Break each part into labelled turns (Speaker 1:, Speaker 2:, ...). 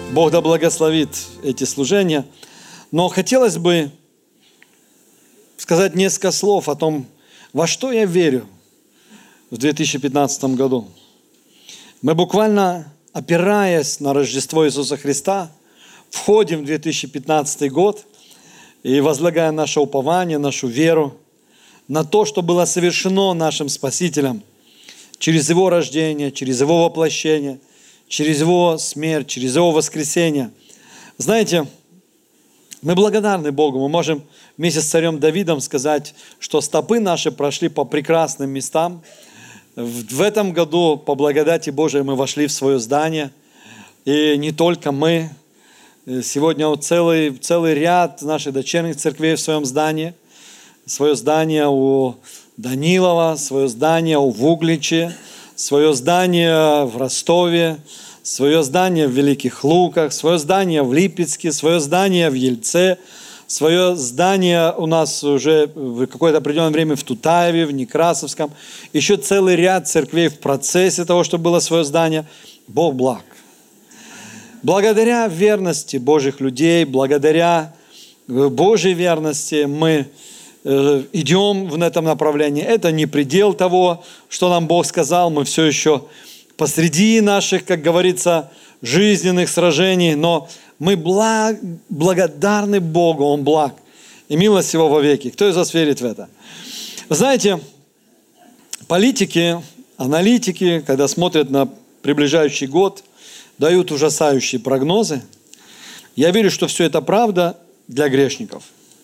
Speaker 1: Бог да благословит эти служения. Но хотелось бы сказать несколько слов о том, во что я верю в 2015 году. Мы буквально, опираясь на Рождество Иисуса Христа, входим в 2015 год и возлагая наше упование, нашу веру на то, что было совершено нашим Спасителем через Его рождение, через Его воплощение, через Его смерть, через Его воскресение. Знаете, мы благодарны Богу. Мы можем вместе с царем Давидом сказать, что стопы наши прошли по прекрасным местам. В этом году, по благодати Божией, мы вошли в свое здание. И не только мы. Сегодня целый ряд наших дочерних церквей в своем здании. Свое здание у Данилова, свое здание в Угличе, свое здание в Ростове, свое здание в Великих Луках, свое здание в Липецке, свое здание в Ельце, свое здание у нас уже в какое-то определенное время в Тутаеве, в Некрасовском. Еще целый ряд церквей в процессе того, чтобы было свое здание. Бог благ. Благодаря верности Божьих людей, благодаря Божьей верности мы идем в этом направлении. Это не предел того, что нам Бог сказал. Мы все еще посреди наших, как говорится, жизненных сражений, но мы благодарны Богу, Он благ, и милость Его вовеки. Кто из вас верит в это? Вы знаете, политики, аналитики, когда смотрят на приближающий год, дают ужасающие прогнозы. Я верю, что все это правда для грешников.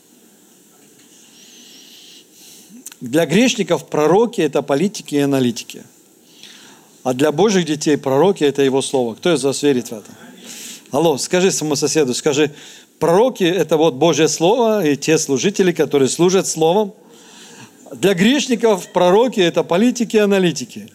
Speaker 1: Для грешников пророки – это политики и аналитики. А для Божьих детей пророки – это Его Слово. Кто из вас верит в это? Алло, скажи своему соседу, скажи, пророки – это вот Божье Слово и те служители, которые служат Словом. Для грешников пророки – это политики и аналитики.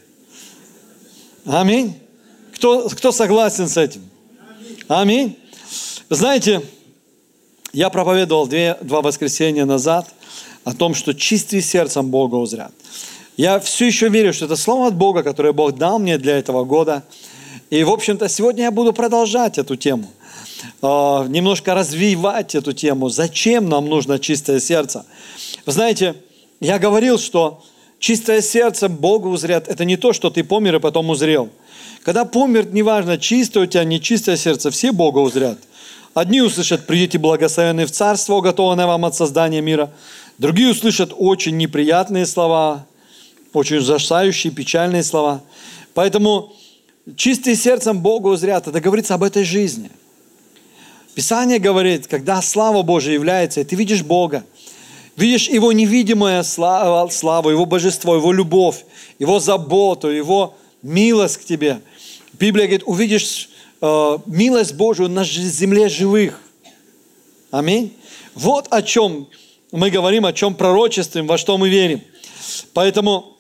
Speaker 1: Аминь. Кто согласен с этим? Аминь. Знаете, я проповедовал два воскресенья назад о том, что чистые сердцем Бога узрят. Я все еще верю, что это слово от Бога, которое Бог дал мне для этого года. И, в общем-то, сегодня я буду продолжать эту тему, немножко развивать эту тему. Зачем нам нужно чистое сердце? Вы знаете, я говорил, что чистое сердце Бога узрят. Это не то, что ты помер и потом узрел. Когда помер, неважно, чистое у тебя, нечистое сердце, все Бога узрят. Одни услышат: «Придите благословенные в царство, уготованное вам от создания мира». Другие услышат очень неприятные слова, очень ужасающие, печальные слова. Поэтому чистые сердцем Бога узрят. Это говорится об этой жизни. Писание говорит, когда слава Божия является, и ты видишь Бога, видишь Его невидимую славу, Его божество, Его любовь, Его заботу, Его милость к тебе. Библия говорит, увидишь милость Божию на земле живых. Аминь. Вот о чем мы говорим, о чем пророчествуем, во что мы верим. Поэтому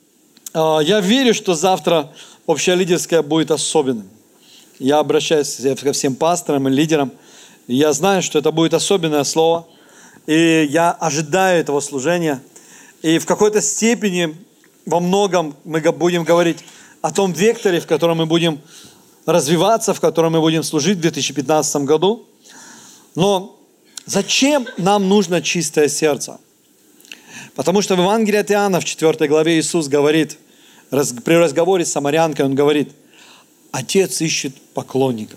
Speaker 1: я верю, что завтра общее лидерское будет особенным. Я обращаюсь ко всем пасторам и лидерам. И я знаю, что это будет особенное слово. И я ожидаю этого служения. И в какой-то степени, во многом мы будем говорить о том векторе, в котором мы будем развиваться, в котором мы будем служить в 2015 году. Но зачем нам нужно чистое сердце? Потому что в Евангелии от Иоанна в 4 главе Иисус говорит, при разговоре с самарянкой, Он говорит: Отец ищет поклонников.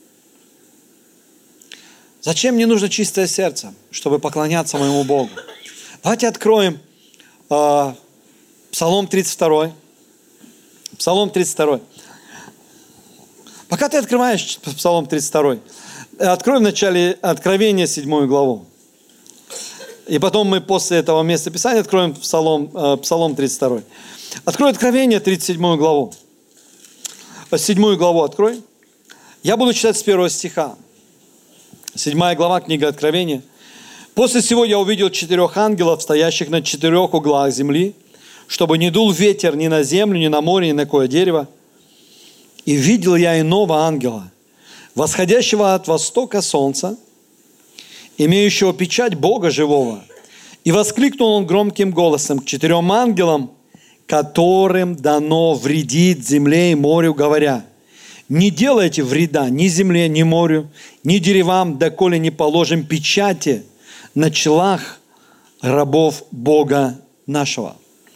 Speaker 1: Зачем мне нужно чистое сердце? Чтобы поклоняться моему Богу. Давайте откроем Псалом 32. Псалом 32. Пока ты открываешь Псалом 32, открой вначале Откровение 7 главу. И потом мы после этого места Писания откроем Псалом 32. Открой Откровение 37 главу. 7 главу открой. Я буду читать с 1 стиха. 7 глава, книга Откровения. «После сего я увидел 4 ангелов, стоящих на 4 углах земли, чтобы не дул ветер ни на землю, ни на море, ни на кое дерево. И видел я иного ангела, восходящего от востока солнца, имеющего печать Бога живого. И воскликнул он громким голосом к 4 ангелам, которым дано вредить земле и морю, говоря: Не делайте вреда ни земле, ни морю, ни деревам, доколе не положим печати на челах рабов Бога нашего».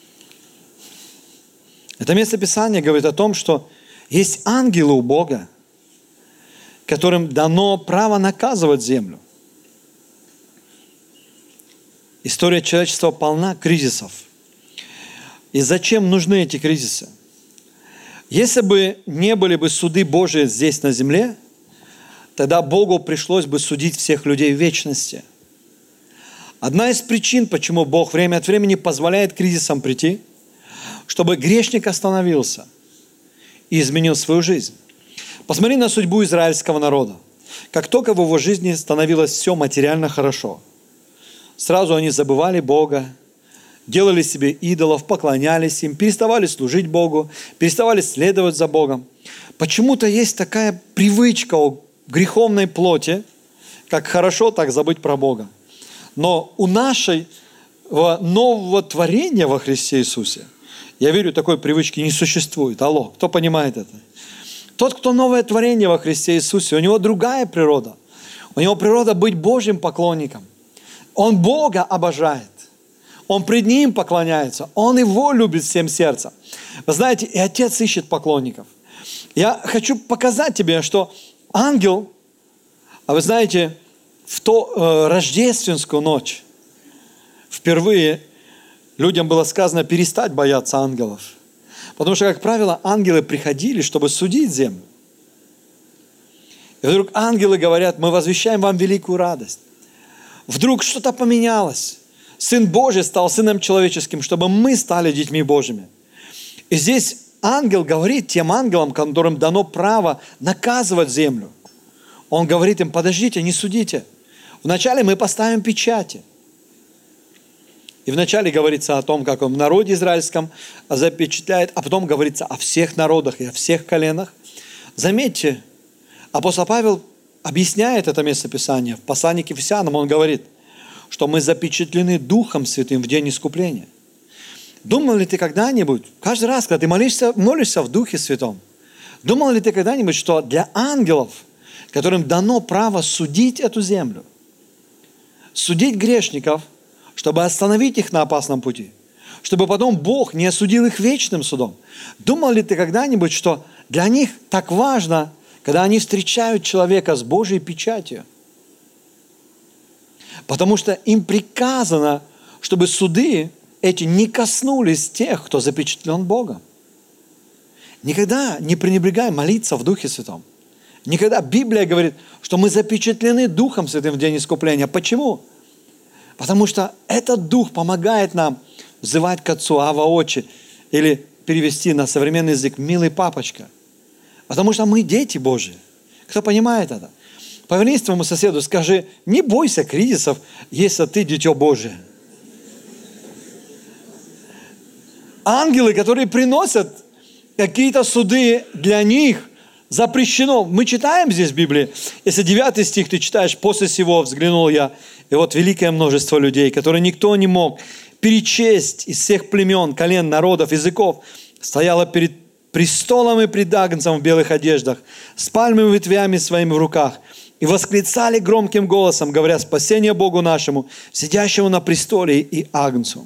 Speaker 1: Это местописание говорит о том, что есть ангелы у Бога, которым дано право наказывать землю. История человечества полна кризисов. И зачем нужны эти кризисы? Если бы не были бы суды Божии здесь на земле, тогда Богу пришлось бы судить всех людей в вечности. Одна из причин, почему Бог время от времени позволяет кризисам прийти, чтобы грешник остановился и изменил свою жизнь. Посмотри на судьбу израильского народа. Как только в его жизни становилось все материально хорошо, сразу они забывали Бога, делали себе идолов, поклонялись им, переставали служить Богу, переставали следовать за Богом. Почему-то есть такая привычка у греховной плоти, как хорошо так забыть про Бога. Но у нашего нового творения во Христе Иисусе, я верю, такой привычки не существует. Алло, кто понимает это? Тот, кто новое творение во Христе Иисусе, у него другая природа. У него природа быть Божьим поклонником. Он Бога обожает. Он пред Ним поклоняется. Он Его любит всем сердцем. Вы знаете, и Отец ищет поклонников. Я хочу показать тебе, что ангел, а вы знаете, в ту рождественскую ночь впервые людям было сказано перестать бояться ангелов. Потому что, как правило, ангелы приходили, чтобы судить землю. И вдруг ангелы говорят: мы возвещаем вам великую радость. Вдруг что-то поменялось. Сын Божий стал Сыном Человеческим, чтобы мы стали детьми Божьими. И здесь ангел говорит тем ангелам, которым дано право наказывать землю. Он говорит им: подождите, не судите. Вначале мы поставим печати. И вначале говорится о том, как он в народе израильском запечатляет, а потом говорится о всех народах и о всех коленах. Заметьте, апостол Павел объясняет это местописание. В послании к Ефесянам он говорит, что мы запечатлены Духом Святым в день искупления. Думал ли ты когда-нибудь, каждый раз, когда ты молишься в Духе Святом, думал ли ты когда-нибудь, что для ангелов, которым дано право судить эту землю, судить грешников, чтобы остановить их на опасном пути, чтобы потом Бог не осудил их вечным судом. Думал ли ты когда-нибудь, что для них так важно, когда они встречают человека с Божьей печатью? Потому что им приказано, чтобы суды эти не коснулись тех, кто запечатлен Богом. Никогда не пренебрегай молиться в Духе Святом. Никогда Библия говорит, что мы запечатлены Духом Святым в день искупления. Почему? Потому что этот Дух помогает нам взывать к Отцу Ава Отче, или перевести на современный язык «милый папочка». Потому что мы дети Божьи. Кто понимает это? Повернись к твоему соседу, скажи: не бойся кризисов, если ты дитё Божие. Ангелы, которые приносят какие-то суды, для них запрещено. Мы читаем здесь в Библии, если 9 стих ты читаешь: «После сего взглянул я, и вот великое множество людей, которые никто не мог перечесть из всех племен, колен, народов, языков, стояло перед престолом и пред Агнцем в белых одеждах, с пальмовыми ветвями своими в руках, и восклицали громким голосом, говоря: спасение Богу нашему, сидящему на престоле и Агнцу».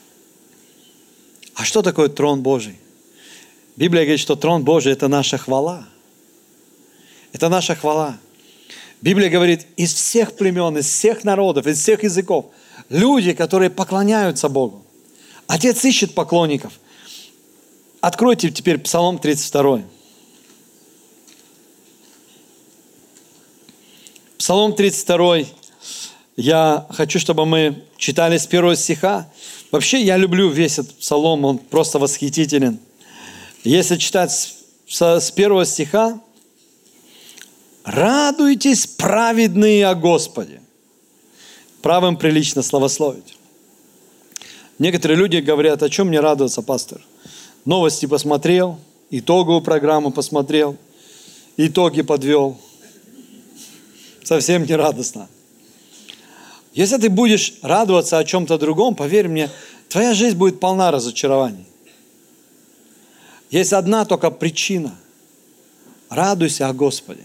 Speaker 1: А что такое трон Божий? Библия говорит, что трон Божий – это наша хвала. Это наша хвала. Библия говорит, из всех племен, из всех народов, из всех языков, люди, которые поклоняются Богу. Отец ищет поклонников. Откройте теперь Псалом 32. Псалом 32. Я хочу, чтобы мы читали с 1 стиха. Вообще, я люблю весь этот псалом, он просто восхитителен. Если читать с 1 стиха: «Радуйтесь, праведные, о Господе». Правым прилично славословить. Некоторые люди говорят: о чем мне радоваться, пастор? Новости посмотрел, итоговую программу посмотрел, итоги подвел. Совсем не радостно. Если ты будешь радоваться о чем-то другом, поверь мне, твоя жизнь будет полна разочарований. Есть одна только причина Радуйся о Господе.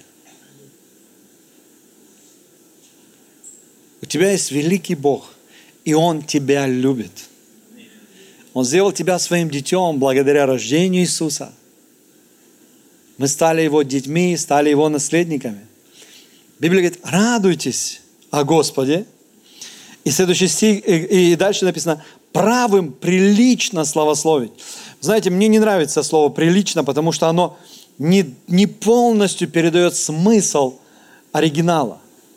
Speaker 1: У тебя есть великий Бог, и Он тебя любит. Он сделал тебя своим детем благодаря рождению Иисуса. Мы стали Его детьми, стали Его наследниками. Библия говорит, радуйтесь о Господе. И следующий стих, и дальше написано, правым прилично славословить. Знаете, мне не нравится слово «прилично», потому что оно не полностью передает смысл оригинала.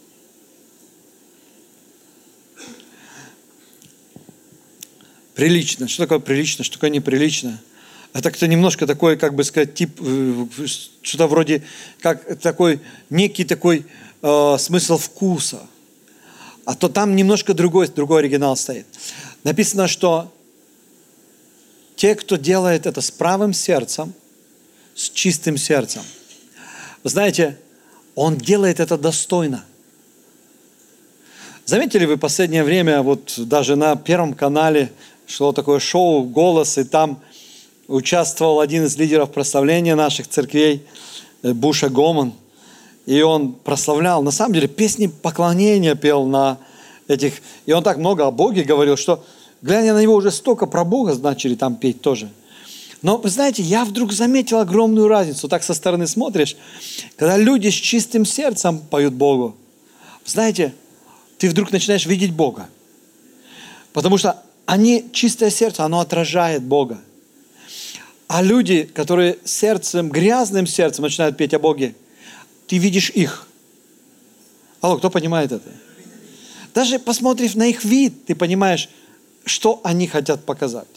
Speaker 1: Прилично. Что такое прилично, что такое неприлично? Это как-то немножко такой, как бы сказать, тип, что-то вроде, как такой, некий такой смысл вкуса. А то там немножко другой оригинал стоит. Написано, что те, кто делает это с правым сердцем, с чистым сердцем, вы знаете, он делает это достойно. Заметили вы в последнее время, вот даже на Первом канале шло такое шоу «Голос», и там участвовал один из лидеров прославления наших церквей, Буша Гоман. И он прославлял, на самом деле, песни поклонения пел на этих... И он так много о Боге говорил, что, глядя на него, уже столько про Бога начали там петь тоже. Но, вы знаете, я вдруг заметил огромную разницу. Так со стороны смотришь, когда люди с чистым сердцем поют Богу. Знаете, ты вдруг начинаешь видеть Бога. Потому что они, чистое сердце, оно отражает Бога. А люди, которые сердцем, грязным сердцем начинают петь о Боге, ты видишь их. Алло, кто понимает это? Даже посмотрев на их вид, ты понимаешь, что они хотят показать.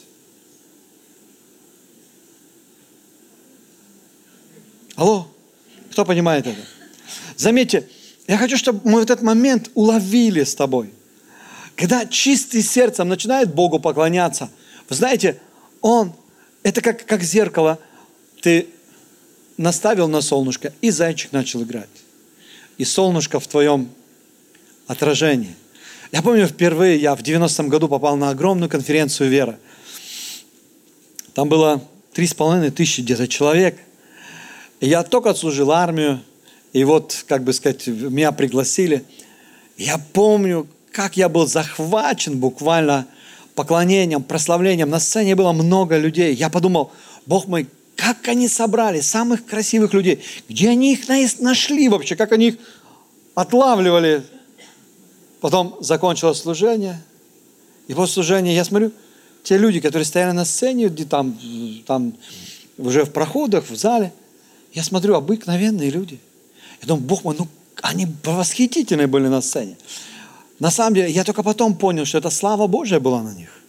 Speaker 1: Алло, кто понимает это? Заметьте, я хочу, чтобы мы этот момент уловили с тобой. Когда чистый сердцем начинает Богу поклоняться, вы знаете, это как зеркало, ты наставил на солнышко, и зайчик начал играть. И солнышко в твоем отражении. Я помню, впервые я в 90-м году попал на огромную конференцию «Вера». Там было 3500 где-то человек. И я только отслужил армию, и вот, как бы сказать, меня пригласили. Я помню, как я был захвачен буквально поклонением, прославлением. На сцене было много людей. Я подумал, Бог мой, как они собрали самых красивых людей? Где они их нашли вообще? Как они их отлавливали? Потом закончилось служение. И после служения я смотрю, те люди, которые стояли на сцене, где там уже в проходах, в зале, я смотрю, обыкновенные люди. Я думаю, Бог мой, они восхитительные были на сцене. На самом деле, я только потом понял, что это слава Божья была на них.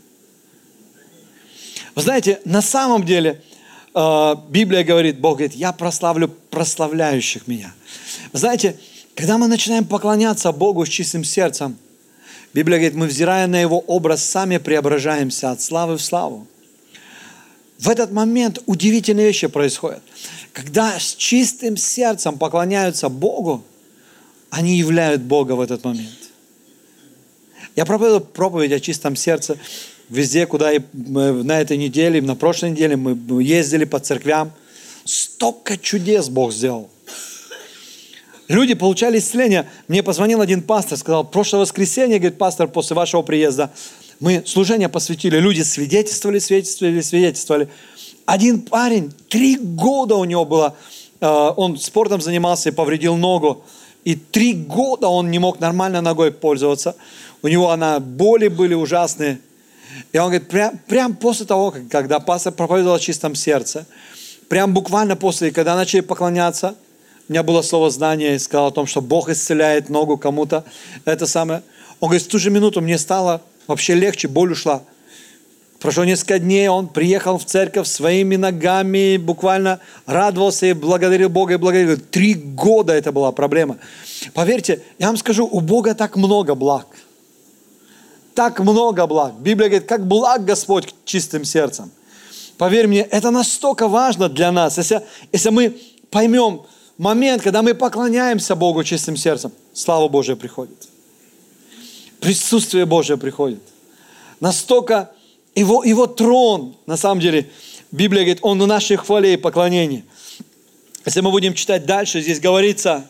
Speaker 1: Вы знаете, на самом деле, Библия говорит, Бог говорит, я прославлю прославляющих меня. Вы знаете, когда мы начинаем поклоняться Богу с чистым сердцем, Библия говорит, мы, взирая на Его образ, сами преображаемся от славы в славу. В этот момент удивительные вещи происходят. Когда с чистым сердцем поклоняются Богу, они являют Бога в этот момент. Я проповедую проповедь о чистом сердце везде, куда и на этой неделе, на прошлой неделе мы ездили по церквям. Столько чудес Бог сделал. Люди получали исцеление. Мне позвонил один пастор, сказал, прошлое воскресенье, говорит, пастор, после вашего приезда, мы служение посвятили, люди свидетельствовали. Один парень, 3 года у него было, он спортом занимался и повредил ногу. И 3 года он не мог нормально ногой пользоваться. У него боли были ужасные. И он говорит, прям после того, когда пастор проповедовал о чистом сердце, прям буквально после, когда начали поклоняться, у меня было слово знания, и сказал о том, что Бог исцеляет ногу кому-то. Это самое. Он говорит, в ту же минуту мне стало вообще легче, боль ушла. Прошло несколько дней, он приехал в церковь своими ногами, буквально радовался и благодарил Бога, и благодарил. 3 года это была проблема. Поверьте, я вам скажу, у Бога так много благ. Так много благ. Библия говорит, как благ Господь чистым сердцем. Поверь мне, это настолько важно для нас. Если мы поймем момент, когда мы поклоняемся Богу чистым сердцем, слава Божия приходит. Присутствие Божие приходит. Настолько его трон, на самом деле, Библия говорит, он в нашей хвале и поклонении. Если мы будем читать дальше, здесь говорится,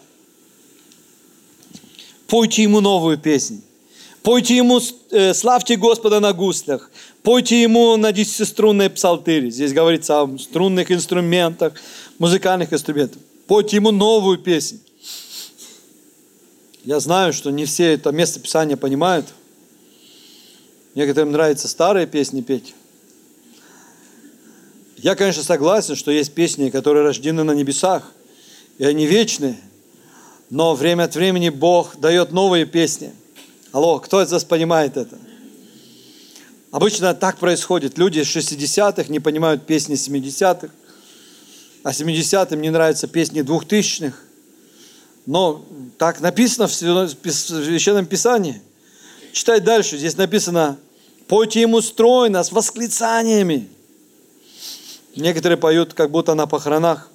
Speaker 1: пойте Ему новую песнь. Пойте Ему, славьте Господа на гуслях. Пойте Ему на 10-струнной псалтыре. Здесь говорится о струнных инструментах, музыкальных инструментах. Пойте Ему новую песнь. Я знаю, что не все это место Писания понимают. Некоторым нравится старые песни петь. Я, конечно, согласен, что есть песни, которые рождены на небесах, и они вечные. Но время от времени Бог дает новые песни. Алло, кто из вас понимает это? Обычно так происходит. Люди 60-х не понимают песни 70-х, а 70-м не нравятся песни 2000-х. Но так написано в Священном Писании. Читай дальше. Здесь написано, пойте Ему стройно, с восклицаниями. Некоторые поют, как будто на похоронах.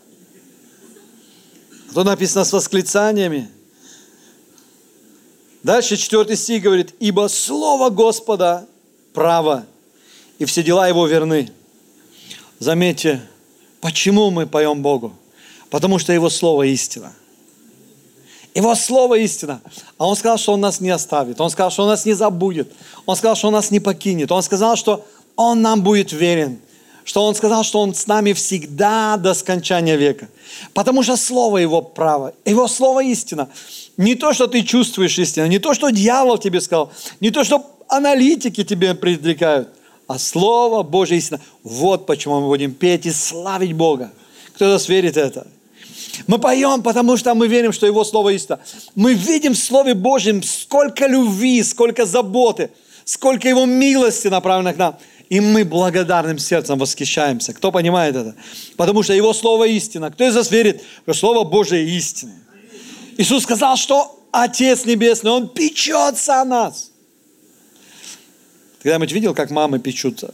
Speaker 1: А то написано с восклицаниями. Дальше 4 стих говорит, ибо слово Господа право, и все дела Его верны. Заметьте, почему мы поем Богу? Потому что Его слово истина. Его слово истина. А Он сказал, что Он нас не оставит. Он сказал, что Он нас не забудет. Он сказал, что Он нас не покинет. Он сказал, что Он нам будет верен. Что Он сказал, что Он с нами всегда до скончания века. Потому что слово Его право. Его слово истина. Не то, что ты чувствуешь истину. Не то, что дьявол тебе сказал. Не то, что аналитики тебе предрекают. А слово Божье истина. Вот почему мы будем петь и славить Бога. Кто из вас верит в это? Мы поем, потому что мы верим, что Его Слово истина. Мы видим в Слове Божьем сколько любви, сколько заботы, сколько Его милости направлено к нам. И мы благодарным сердцем восхищаемся. Кто понимает это? Потому что Его Слово истина. Кто из вас верит, что Слово Божие истина? Иисус сказал, что Отец Небесный, Он печется о нас. Ты когда-нибудь видел, как мамы печутся?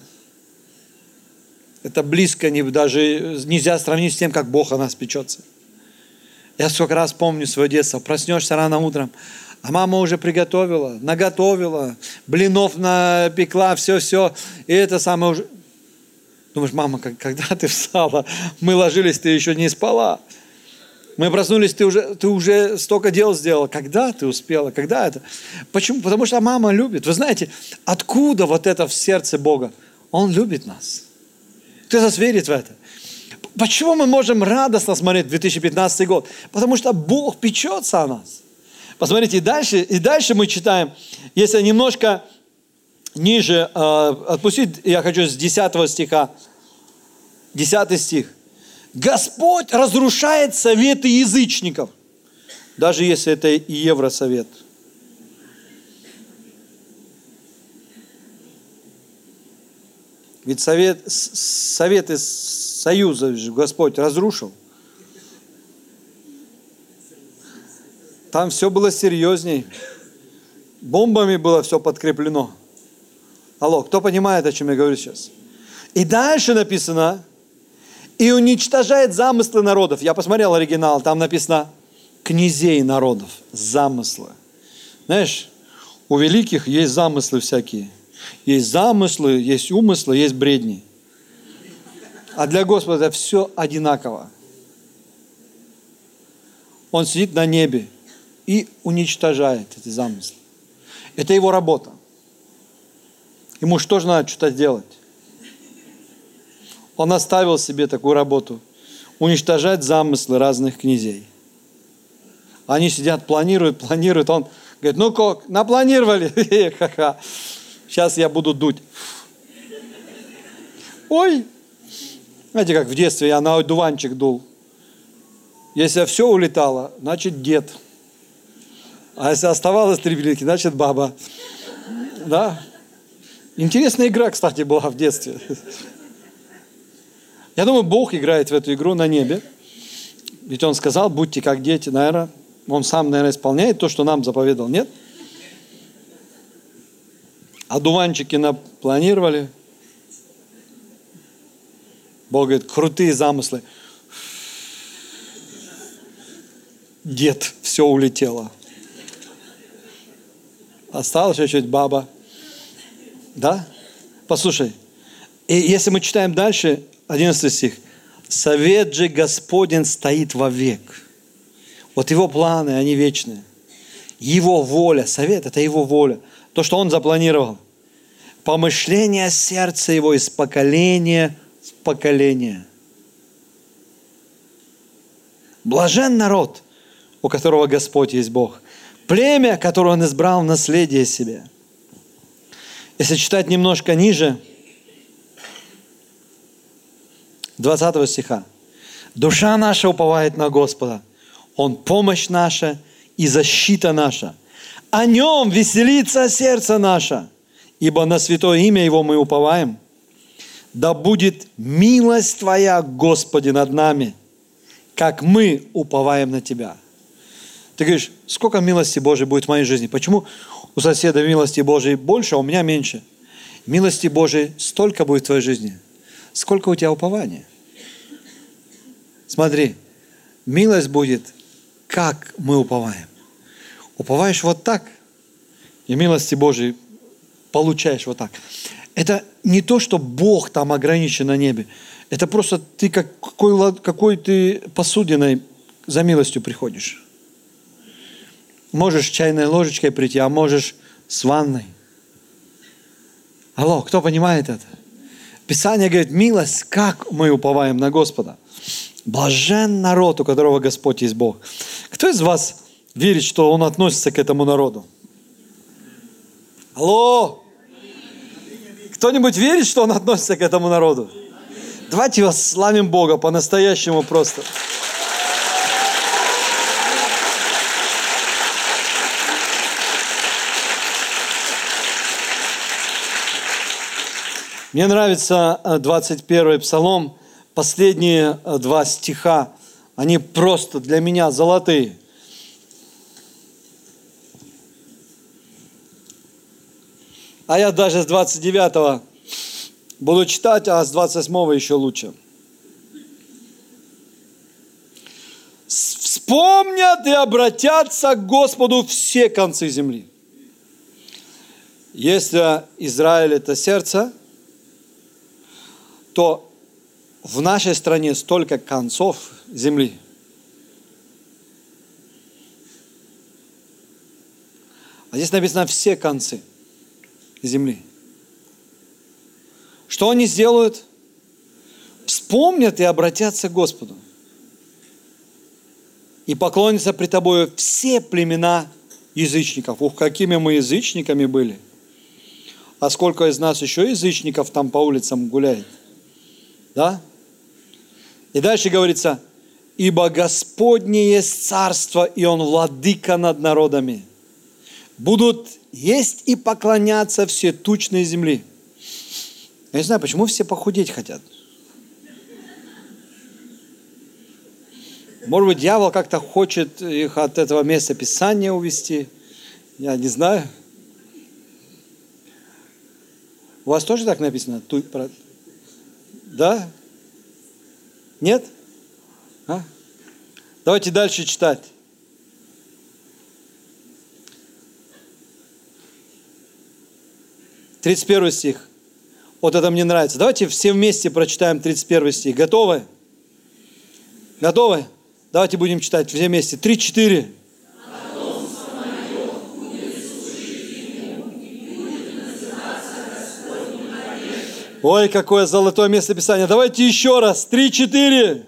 Speaker 1: Это близко, даже нельзя сравнить с тем, как Бог о нас печется. Я сколько раз помню свое детство. Проснешься рано утром, а мама уже приготовила, наготовила, блинов напекла, все. И это самое уже... Думаешь, мама, когда ты встала? Мы ложились, ты еще не спала. Мы проснулись, ты уже столько дел сделала. Когда ты успела? Когда это? Почему? Потому что мама любит. Вы знаете, откуда вот это в сердце Бога? Он любит нас. Кто из вас верит в это? Почему мы можем радостно смотреть 2015 год? Потому что Бог печется о нас. Посмотрите, и дальше мы читаем, если немножко ниже отпустить, я хочу с 10 стиха, 10 стих. Господь разрушает советы язычников, даже если это и Евросовет. Ведь советы Союза Господь разрушил. Там все было серьезней. Бомбами было все подкреплено. Алло, кто понимает, о чем я говорю сейчас? И дальше написано, и уничтожает замыслы народов. Я посмотрел оригинал, там написано князей народов, замыслы. Знаешь, у великих есть замыслы всякие. Есть замыслы, есть умыслы, есть бредни. А для Господа это все одинаково. Он сидит на небе и уничтожает эти замыслы. Это Его работа. Ему же тоже надо что-то делать. Он оставил себе такую работу. Уничтожать замыслы разных князей. Они сидят, планируют. Он говорит, ну как, напланировали? Сейчас я буду дуть. Ой! Знаете, как в детстве я на одуванчик дул. Если все улетало, значит дед. А если оставалось 3 билетки, значит баба. Да? Интересная игра, кстати, была в детстве. Я думаю, Бог играет в эту игру на небе. Ведь Он сказал, будьте как дети, наверное. Он сам, наверное, исполняет то, что нам заповедал, нет? Одуванчики напланировали. Бог говорит, крутые замыслы. Дед, все улетело. Осталась чуть-чуть баба. Да? Послушай, и если мы читаем дальше, 11 стих. Совет же Господень стоит вовек. Вот Его планы, они вечные. Его воля, совет – это Его воля. То, что Он запланировал. Помышление сердца Его из поколения в поколение. Блажен народ, у которого Господь есть Бог. Племя, которое Он избрал в наследие себе. Если читать немножко ниже, 20 стиха. Душа наша уповает на Господа. Он помощь наша и защита наша. О Нем веселится сердце наше, ибо на святое имя Его мы уповаем. Да будет милость Твоя, Господи, над нами, как мы уповаем на Тебя. Ты говоришь, сколько милости Божией будет в моей жизни? Почему у соседа милости Божией больше, а у меня меньше? Милости Божией столько будет в твоей жизни, сколько у тебя упования. Смотри, милость будет, как мы уповаем. Уповаешь вот так, и милости Божией получаешь вот так. Это не то, что Бог там ограничен на небе. Это просто ты какой ты посудиной за милостью приходишь. Можешь чайной ложечкой прийти, а можешь с ванной. Алло, кто понимает это? Писание говорит, милость, как мы уповаем на Господа. Блажен народ, у которого Господь есть Бог. Кто из вас верит, что Он относится к этому народу? Алло! Кто-нибудь верит, что Он относится к этому народу? Давайте восславим Бога по-настоящему просто. Мне нравится 21-й Псалом, последние 2 стиха, они просто для меня золотые. А я даже с 29-го буду читать, а с 28-го еще лучше. Вспомнят и обратятся к Господу все концы земли. Если Израиль – это сердце, то в нашей стране столько концов земли. А здесь написано все концы земли. Что они сделают? Вспомнят и обратятся к Господу. И поклонятся пред Тобою все племена язычников. Ух, какими мы язычниками были. А сколько из нас еще язычников там по улицам гуляет? Да? И дальше говорится, ибо Господне есть царство, и Он владыка над народами. Будут есть и поклоняться все тучные земли. Я не знаю, почему все похудеть хотят. Может быть, дьявол как-то хочет их от этого места Писания увести. Я не знаю. У вас тоже так написано? Да? Нет? А? Давайте дальше читать. Тридцать 31 стих. Вот это мне нравится. Давайте все вместе прочитаем 31 стих. Готовы? Готовы? Давайте будем читать все вместе. 3-4. Ой, какое золотое место Писания. Давайте еще раз. 3-4.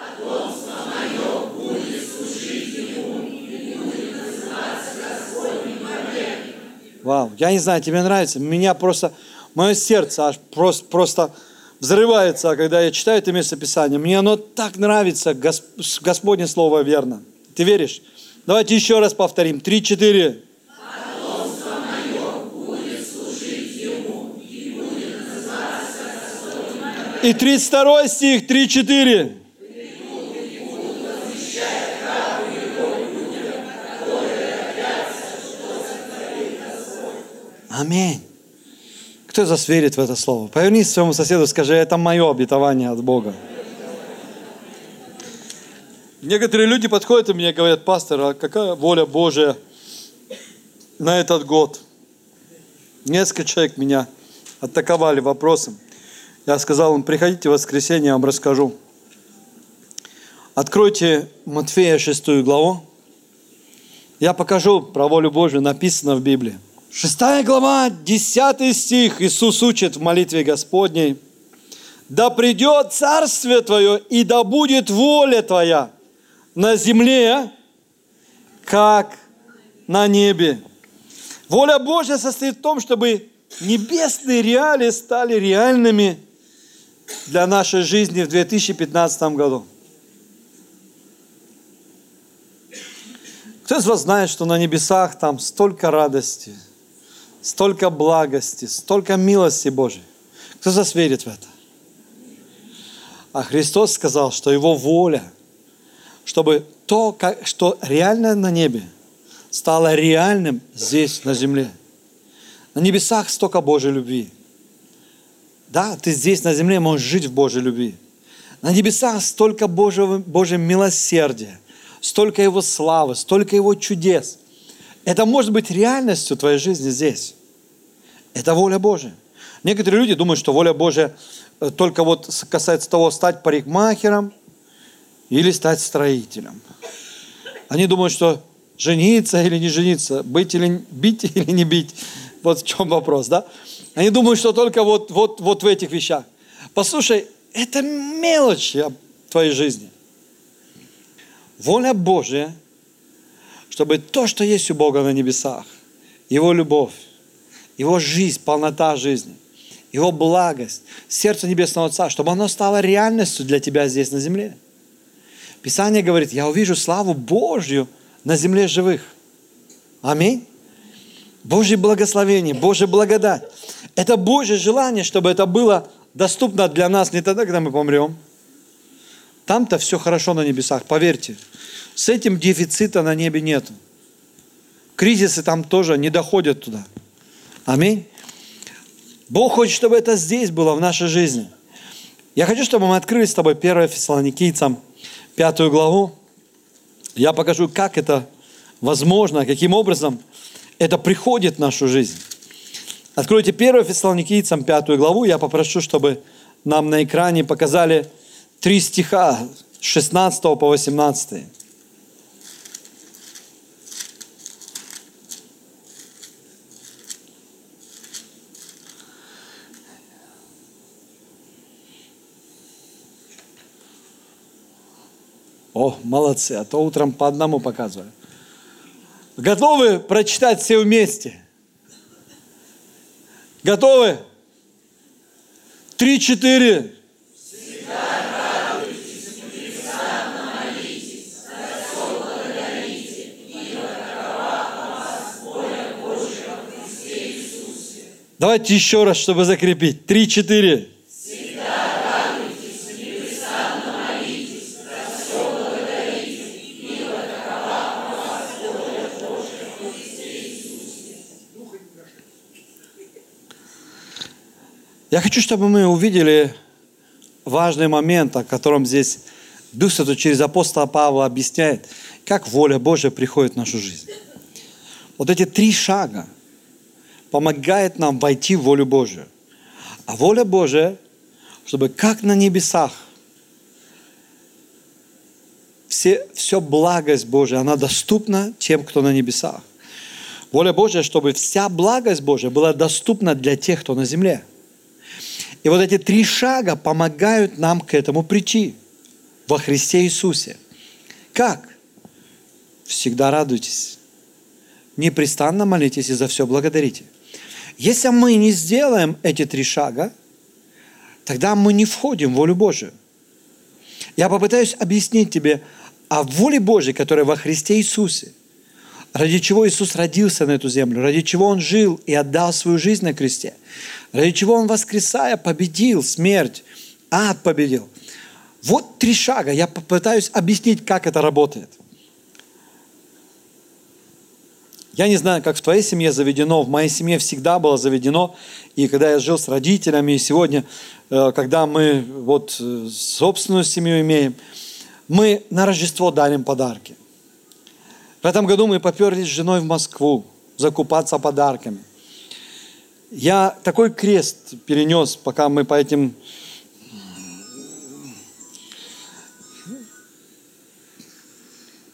Speaker 1: Вау, я не знаю, тебе нравится? Меня просто, мое сердце аж просто взрывается, когда я читаю это место Писания. Мне оно так нравится, Господне Слово верно. Ты веришь? Давайте еще раз повторим. 3-4. И 32 стих, 3-4. Аминь. Кто из вас верит в это слово? Повернись к своему соседу, скажи, это мое обетование от Бога. Некоторые люди подходят и мне говорят, пастор, а какая воля Божия на этот год? Несколько человек меня атаковали вопросом. Я сказал им, приходите в воскресенье, я вам расскажу. Откройте Матфея 6 главу. Я покажу про волю Божию, написано в Библии. 6 глава, 10 стих. Иисус учит в молитве Господней. «Да придет Царствие Твое, и да будет воля Твоя на земле, как на небе». Воля Божья состоит в том, чтобы небесные реалии стали реальными для нашей жизни в 2015 году. Кто из вас знает, что на небесах там столько радости, столько благости, столько милости Божьей? Кто из вас верит в это? А Христос сказал, что Его воля, чтобы то, что реально на небе, стало реальным здесь, на земле. На небесах столько Божьей любви. Да, ты здесь, на земле, можешь жить в Божьей любви. На небесах столько Божьего милосердия, столько Его славы, столько Его чудес. Это может быть реальностью твоей жизни здесь. Это воля Божья. Некоторые люди думают, что воля Божья только вот касается того, стать парикмахером или стать строителем. Они думают, что жениться или не жениться, бить или не бить. Вот в чем вопрос, да? Они думают, что только вот в этих вещах. Послушай, это мелочи твоей жизни. Воля Божья, чтобы то, что есть у Бога на небесах, Его любовь, Его жизнь, полнота жизни, Его благость, сердце Небесного Отца, чтобы оно стало реальностью для тебя здесь на земле. Писание говорит, я увижу славу Божью на земле живых. Аминь. Божье благословение, Божья благодать. Это Божье желание, чтобы это было доступно для нас не тогда, когда мы помрем. Там-то все хорошо на небесах, поверьте. С этим дефицита на небе нет. Кризисы там тоже не доходят туда. Аминь. Бог хочет, чтобы это здесь было, в нашей жизни. Я хочу, чтобы мы открыли с тобой 1 Фессалоникийцам 5 главу. Я покажу, как это возможно, каким образом это приходит в нашу жизнь. Откройте 1 Фессалоникийцам 5 главу. Я попрошу, чтобы нам на экране показали 3 стиха с 16 по 18. О, молодцы, а то утром по одному показываю. Готовы прочитать все вместе? Готовы? 3, 4. Давайте еще раз, чтобы закрепить. 3, 4. Я хочу, чтобы мы увидели важный момент, о котором здесь Дух Святой через апостола Павла объясняет, как воля Божья приходит в нашу жизнь. Вот эти 3 шага помогают нам войти в волю Божью. А воля Божья, чтобы как на небесах, все благость Божья, она доступна тем, кто на небесах. Воля Божья, чтобы вся благость Божья была доступна для тех, кто на земле. И вот эти 3 шага помогают нам к этому прийти во Христе Иисусе. Как? Всегда радуйтесь. Непрестанно молитесь и за все благодарите. Если мы не сделаем эти 3 шага, тогда мы не входим в волю Божию. Я попытаюсь объяснить тебе о воле Божьей, которая во Христе Иисусе. Ради чего Иисус родился на эту землю, ради чего Он жил и отдал свою жизнь на кресте, ради чего Он, воскресая, победил смерть, ад победил. Вот 3 шага. Я попытаюсь объяснить, как это работает. Я не знаю, как в твоей семье заведено, в моей семье всегда было заведено. И когда я жил с родителями, и сегодня, когда мы собственную семью имеем, мы на Рождество дарим подарки. В этом году мы поперлись с женой в Москву закупаться подарками. Я такой крест перенес, пока мы по этим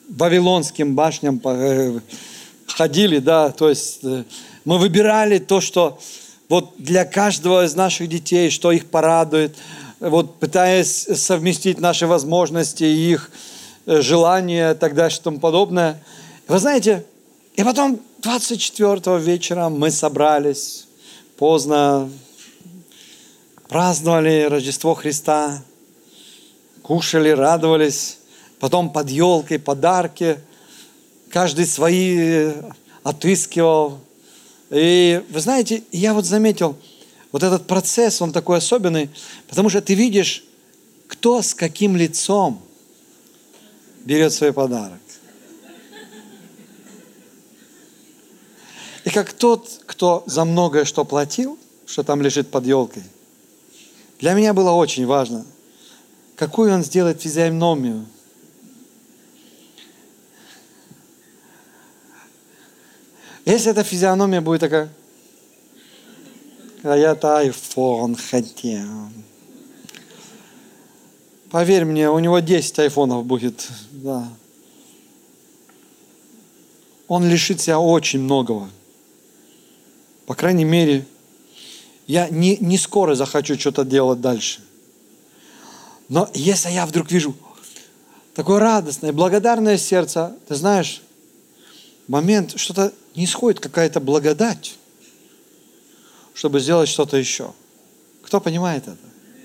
Speaker 1: вавилонским башням ходили, да, то есть мы выбирали то, что вот для каждого из наших детей, что их порадует, вот пытаясь совместить наши возможности, их желания и так далее, и тому подобное. Вы знаете, и потом 24-го вечера мы собрались, поздно праздновали Рождество Христа, кушали, радовались, потом под елкой подарки, каждый свои отыскивал. И вы знаете, я вот заметил, вот этот процесс, он такой особенный, потому что ты видишь, кто с каким лицом берет свой подарок. И как тот, кто за многое что платил, что там лежит под елкой, для меня было очень важно, какую он сделает физиономию. Если эта физиономия будет такая, а я-то айфон хотел. Поверь мне, у него 10 айфонов будет. Да. Он лишит себя очень многого. По крайней мере, я не скоро захочу что-то делать дальше. Но если я вдруг вижу такое радостное, благодарное сердце, ты знаешь, момент, что-то не исходит, какая-то благодать, чтобы сделать что-то еще. Кто понимает это?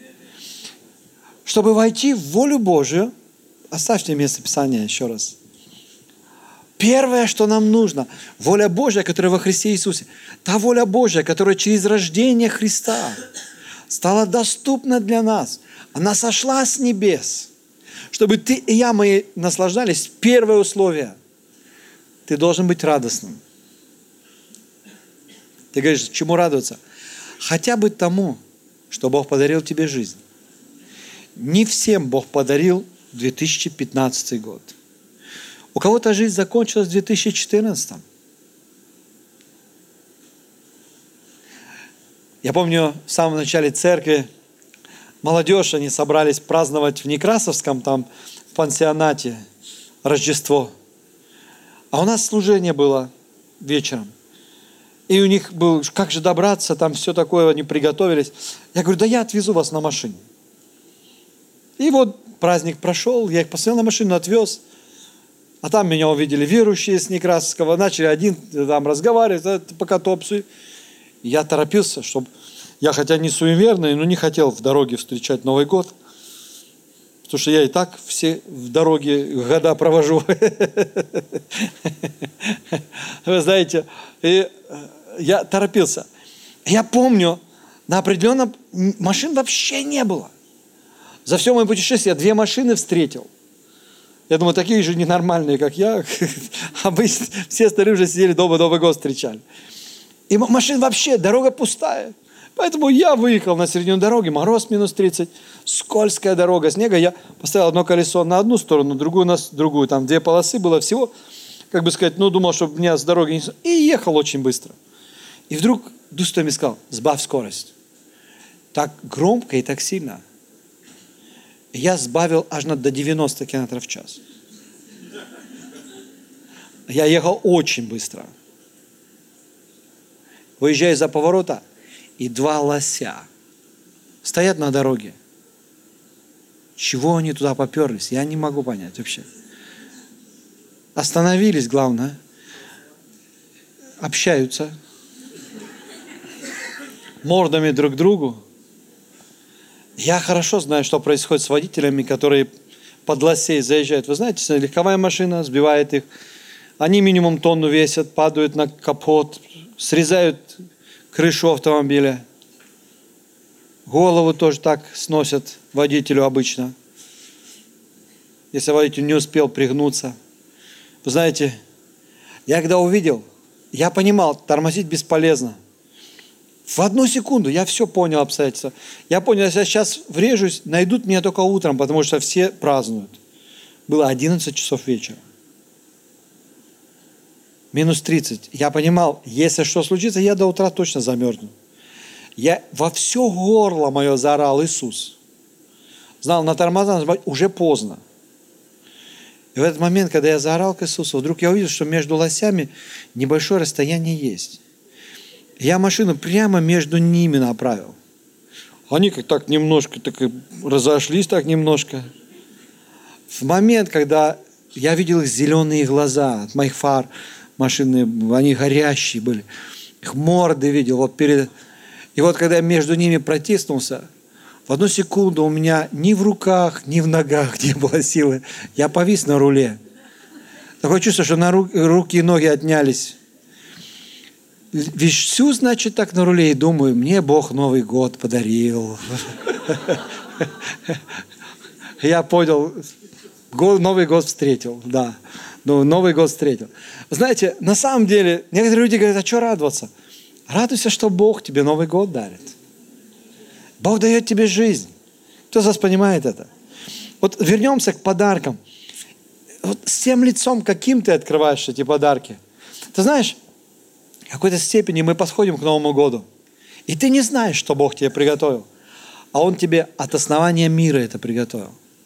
Speaker 1: Чтобы войти в волю Божию, оставьте место Писания еще раз. Первое, что нам нужно, воля Божья, которая во Христе Иисусе, та воля Божья, которая через рождение Христа стала доступна для нас. Она сошла с небес, чтобы ты и я, мы наслаждались. Первое условие. Ты должен быть радостным. Ты говоришь, чему радоваться? Хотя бы тому, что Бог подарил тебе жизнь. Не всем Бог подарил 2015 год. У кого-то жизнь закончилась в 2014. Я помню, в самом начале церкви молодежь, они собрались праздновать в Некрасовском, там, в пансионате, Рождество. А у нас служение было вечером. И у них был, как же добраться, там все такое, они приготовились. Я говорю, да я отвезу вас на машине. И вот праздник прошел, я их посадил на машину, отвез. А там меня увидели верующие с Некрасовского, начали один там разговаривать, пока топсы. Я торопился, чтобы... Я хотя не суеверный, но не хотел в дороге встречать Новый год. Потому что я и так все в дороге года провожу. Вы знаете, и я торопился. Я помню, на определенном... Машин вообще не было. За все мое путешествие я 2 машины встретил. Я думаю, такие же ненормальные, как я. Обычно все остальные уже сидели дома, Новый год встречали. И машин вообще, дорога пустая. Поэтому я выехал на середину дороги, мороз минус 30, скользкая дорога, снега. Я поставил одно колесо на одну сторону, другую на другую. Там 2 полосы было всего. Как бы сказать, думал, чтобы меня с дороги не... И ехал очень быстро. И вдруг Дух Святой мне сказал, сбавь скорость. Так громко и так сильно. Я сбавил аж до 90 км в час. Я ехал очень быстро. Выезжаю за поворота, и 2 лося стоят на дороге. Чего они туда поперлись, я не могу понять вообще. Остановились, главное. Общаются. Мордами друг к другу. Я хорошо знаю, что происходит с водителями, которые под лосей заезжают. Вы знаете, легковая машина сбивает их. Они минимум тонну весят, падают на капот, срезают крышу автомобиля. Голову тоже так сносят водителю обычно. Если водитель не успел пригнуться. Вы знаете, я когда увидел, я понимал, тормозить бесполезно. В 1 секунду я все понял обстоятельства. Я понял, если я сейчас врежусь, найдут меня только утром, потому что все празднуют. Было 11 часов вечера. Минус 30. Я понимал, если что случится, я до утра точно замерзну. Я во все горло мое заорал Иисус. Знал, на тормоза нажимать уже поздно. И в этот момент, когда я заорал к Иисусу, вдруг я увидел, что между лосями небольшое расстояние есть. Я машину прямо между ними направил. Они как так немножко так и разошлись так немножко. В момент, когда я видел их зеленые глаза от моих фар машины, они горящие были. Их морды видел. И вот когда я между ними протиснулся, в одну секунду у меня ни в руках, ни в ногах не было силы. Я повис на руле. Такое чувство, что руки и ноги отнялись. Висю, значит, так на руле и думаю, мне Бог Новый год подарил. Я понял, Новый год встретил, да. Новый год встретил. Вы знаете, на самом деле, некоторые люди говорят, а что радоваться? Радуйся, что Бог тебе Новый год дарит. Бог дает тебе жизнь. Кто из вас понимает это? Вот вернемся к подаркам. Вот с тем лицом, каким ты открываешь эти подарки. Ты знаешь, в какой-то степени мы подходим к Новому году. И ты не знаешь, что Бог тебе приготовил. А Он тебе от основания мира это приготовил.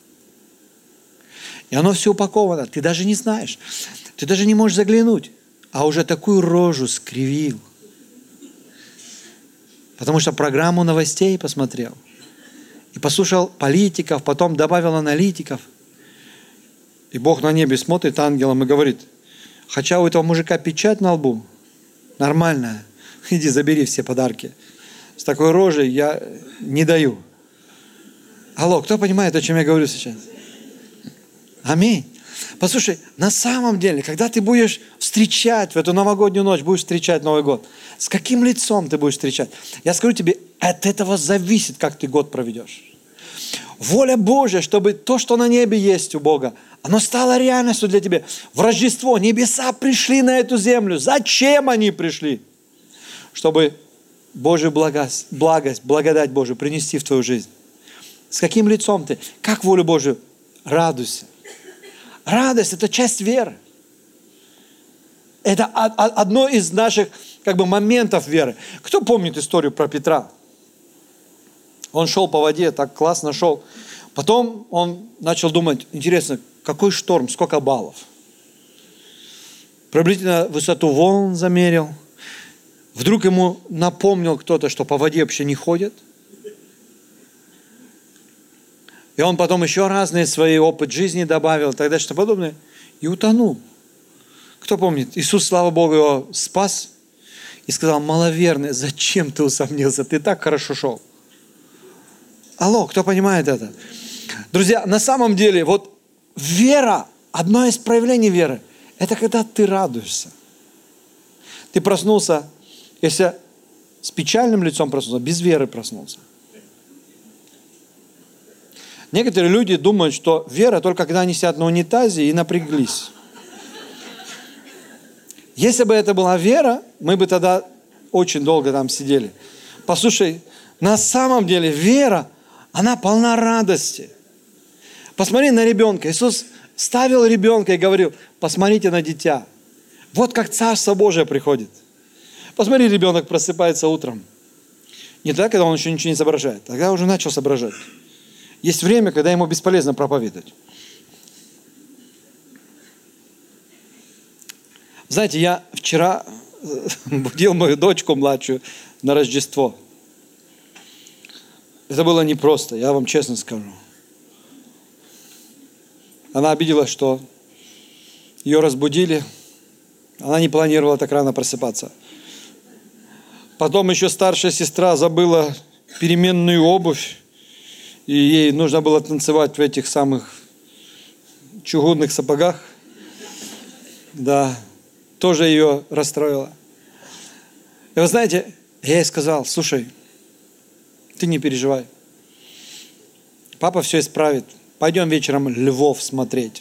Speaker 1: И оно все упаковано. Ты даже не знаешь. Ты даже не можешь заглянуть. А уже такую рожу скривил. Потому что программу новостей посмотрел. И послушал политиков, потом добавил аналитиков. И Бог на небе смотрит ангелом и говорит, хотя у этого мужика печать на лбу, нормальная, иди забери все подарки. С такой рожей я не даю. Алло, кто понимает, о чем я говорю сейчас? Аминь. Послушай, на самом деле, когда ты будешь встречать в эту новогоднюю ночь, будешь встречать Новый год, с каким лицом ты будешь встречать? Я скажу тебе, от этого зависит, как ты год проведешь. Воля Божья, чтобы то, что на небе есть у Бога, оно стало реальностью для тебя. В Рождество небеса пришли на эту землю. Зачем они пришли? Чтобы Божью благость, благодать Божию принести в твою жизнь. С каким лицом ты? Как волю Божию? Радуйся. Радость – это часть веры. Это одно из наших моментов веры. Кто помнит историю про Петра? Он шел по воде, так классно шел. Потом он начал думать, интересно, какой шторм, сколько баллов? Приблизительно высоту волн замерил. Вдруг ему напомнил кто-то, что по воде вообще не ходят. И он потом еще разные свои опыт жизни добавил, тогда что подобное, и утонул. Кто помнит? Иисус, слава Богу, его спас и сказал, маловерный, зачем ты усомнился? Ты так хорошо шел. Алло, кто понимает это? Друзья, на самом деле, вот вера, одно из проявлений веры, это когда ты радуешься. Ты проснулся, если с печальным лицом проснулся, без веры проснулся. Некоторые люди думают, что вера только когда они сидят на унитазе и напряглись. Если бы это была вера, мы бы тогда очень долго там сидели. Послушай, на самом деле вера, она полна радости. Посмотри на ребенка. Иисус ставил ребенка и говорил, посмотрите на дитя. Вот как Царство Божие приходит. Посмотри, ребенок просыпается утром. Не тогда, когда он еще ничего не соображает, тогда уже начал соображать. Есть время, когда ему бесполезно проповедовать. Знаете, я вчера будил мою дочку младшую на Рождество. Это было непросто, я вам честно скажу. Она обиделась, что ее разбудили. Она не планировала так рано просыпаться. Потом еще старшая сестра забыла переменную обувь. И ей нужно было танцевать в этих самых чугунных сапогах. Да, тоже ее расстроило. И вы знаете, я ей сказал, слушай, ты не переживай. Папа все исправит. Пойдем вечером львов смотреть.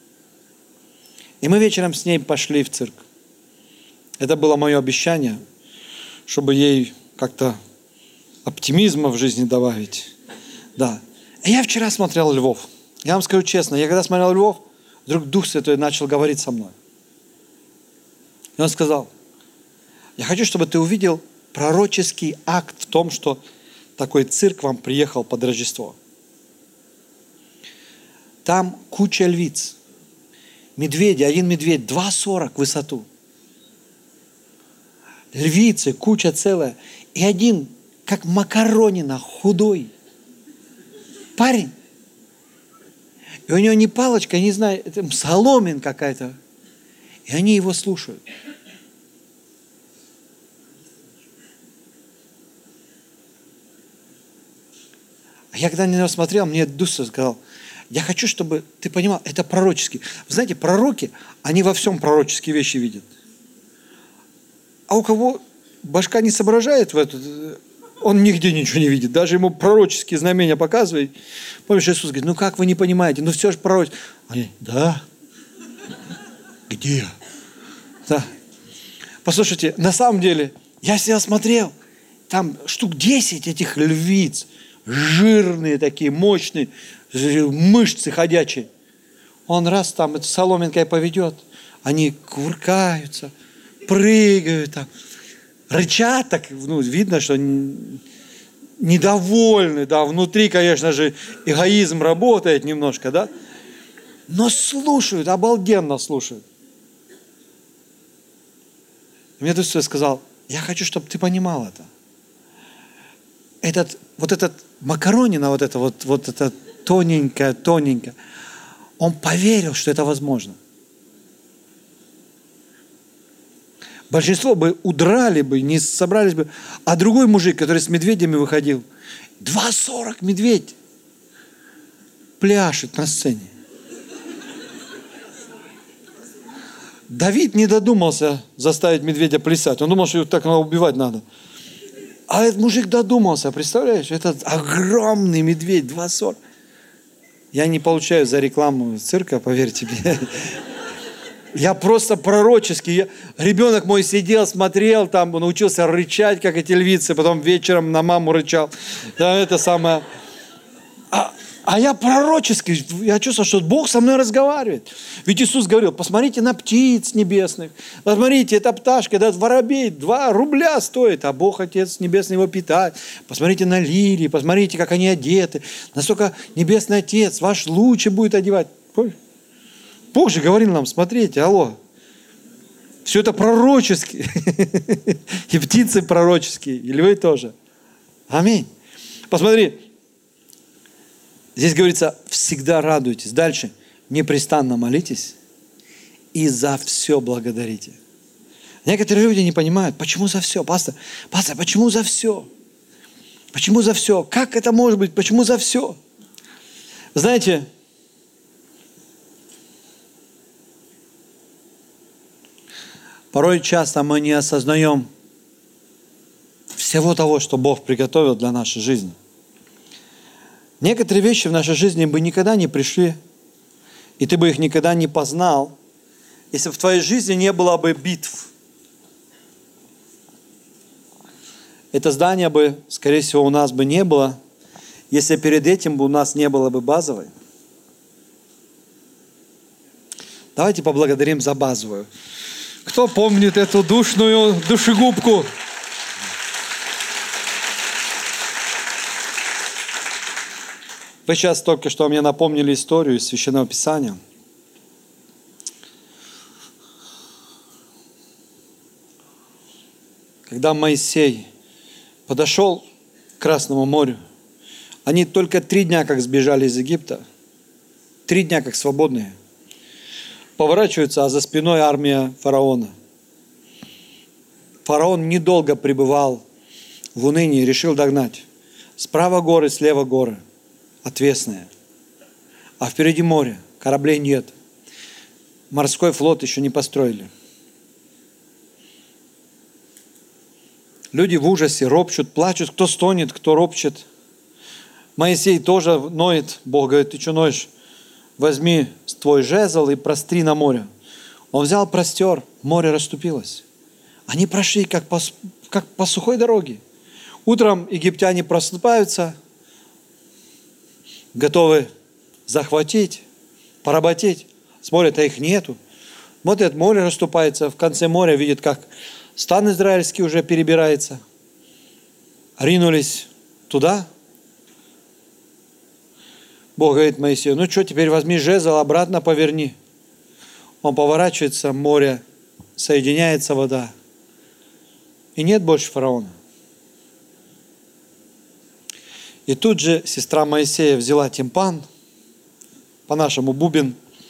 Speaker 1: И мы вечером с ней пошли в цирк. Это было мое обещание, чтобы ей как-то оптимизма в жизни добавить. Да. И я вчера смотрел львов. Я вам скажу честно, я когда смотрел львов, вдруг Дух Святой начал говорить со мной. И он сказал, я хочу, чтобы ты увидел пророческий акт в том, что такой цирк вам приехал под Рождество. Там куча львиц. Медведи, один медведь 2,40 в высоту. Львицы, куча целая. И один, как макаронина, худой. Парень. И у него не палочка, я не знаю, это соломин какая-то. И они его слушают. А я когда на него смотрел, мне Дух сказал, я хочу, чтобы ты понимал, это пророческий. Вы знаете, пророки, они во всем пророческие вещи видят. А у кого башка не соображает в это, он нигде ничего не видит. Даже ему пророческие знамения показывают. Помнишь, Иисус говорит, ну как вы не понимаете, ну все же пророчество. Они, да? Где? Да. Послушайте, на самом деле, я себя смотрел, там штук 10 этих львиц, жирные такие, мощные, мышцы ходячие. Он раз там эту соломинкой поведет, они кувыркаются, прыгают там, рычат так, ну, видно, что недовольны, да, внутри, конечно же, эгоизм работает немножко, да, но слушают, обалденно слушают. Мне Дух Святой сказал, я хочу, чтобы ты понимал это. Этот макаронина, вот это тоненькое, он поверил, что это возможно. Большинство бы удрали бы, не собрались бы. А другой мужик, который с медведями выходил, 2,40 медведь, пляшет на сцене. Давид не додумался заставить медведя плясать. Он думал, что его так убивать надо. А этот мужик додумался, представляешь? Этот огромный медведь, 2,40. Я не получаю за рекламу цирка, поверьте мне. Я просто пророческий. Ребенок мой сидел, смотрел, там, научился рычать, как эти львицы, потом вечером на маму рычал. Да, это самое. А я пророческий, я чувствую, что Бог со мной разговаривает. Ведь Иисус говорил, посмотрите на птиц небесных, посмотрите, эта пташка, этот воробей 2 рубля стоит, а Бог Отец Небесный его питает. Посмотрите на лилии, посмотрите, как они одеты. Настолько Небесный Отец ваш лучше будет одевать. Бог же говорил нам, смотрите, алло, все это пророчески. И птицы пророческие, и львы тоже. Аминь. Посмотри. Здесь говорится, всегда радуйтесь. Дальше, непрестанно молитесь и за все благодарите. Некоторые люди не понимают, почему за все? Пастор, почему за все? Почему за все? Как это может быть? Почему за все? Знаете, порой часто мы не осознаем всего того, что Бог приготовил для нашей жизни. Некоторые вещи в нашей жизни бы никогда не пришли, и ты бы их никогда не познал, если в твоей жизни не было бы битв. Это здание бы, скорее всего, у нас бы не было, если перед этим бы у нас не было бы базовой. Давайте поблагодарим за базовую. Кто помнит эту душную душегубку? Вы сейчас только что мне напомнили историю из Священного Писания. Когда Моисей подошел к Красному морю, они только 3 дня как сбежали из Египта, 3 дня как свободные, поворачиваются, а за спиной армия фараона. Фараон недолго пребывал в унынии, решил догнать. Справа горы, слева горы. Отвесная. А впереди море, кораблей нет. Морской флот еще не построили. Люди в ужасе, ропщут, плачут, кто стонет, кто ропщет. Моисей тоже ноет. Бог говорит, ты что ноешь? Возьми твой жезл и простри на море. Он взял, простер, море расступилось. Они прошли как по сухой дороге. Утром египтяне просыпаются, готовы захватить, поработить. Смотрят, а их нету. Смотрят, море расступается. В конце моря видят, как стан израильский уже перебирается. Ринулись туда. Бог говорит Моисею, ну что, теперь возьми жезл, обратно поверни. Он поворачивается, море, соединяется вода. И нет больше фараона. И тут же сестра Моисея взяла тимпан, по-нашему бубен.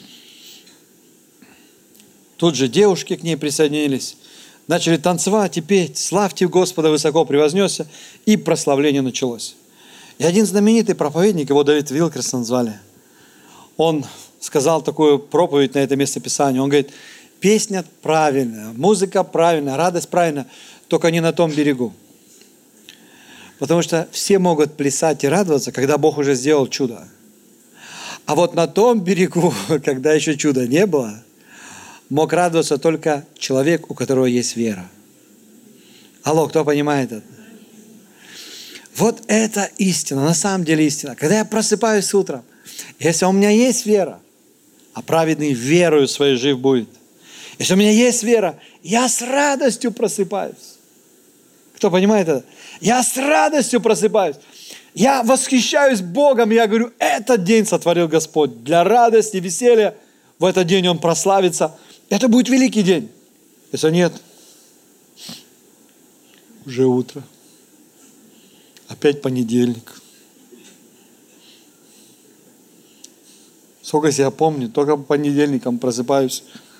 Speaker 1: Тут же девушки к ней присоединились. Начали танцевать и петь. Славьте Господа, высоко превознесся. И прославление началось. И один знаменитый проповедник, его Дэвид Вилкерсон звали, он сказал такую проповедь на это местописание. Он говорит, песня правильная, музыка правильная, радость правильная, только не на том берегу. Потому что все могут плясать и радоваться, когда Бог уже сделал чудо. А вот на том берегу, когда еще чуда не было, мог радоваться только человек, у которого есть вера. Алло, кто понимает это? Вот это истина, на самом деле истина. Когда я просыпаюсь утром, если у меня есть вера, а праведный верою своей жив будет. Если у меня есть вера, я с радостью просыпаюсь. Кто понимает это? Я с радостью просыпаюсь. Я восхищаюсь Богом, я говорю, этот день сотворил Господь. Для радости, веселья в этот день Он прославится. Это будет великий день. Если нет, уже утро. Опять понедельник. Сколько себя помню, только по понедельникам просыпаюсь.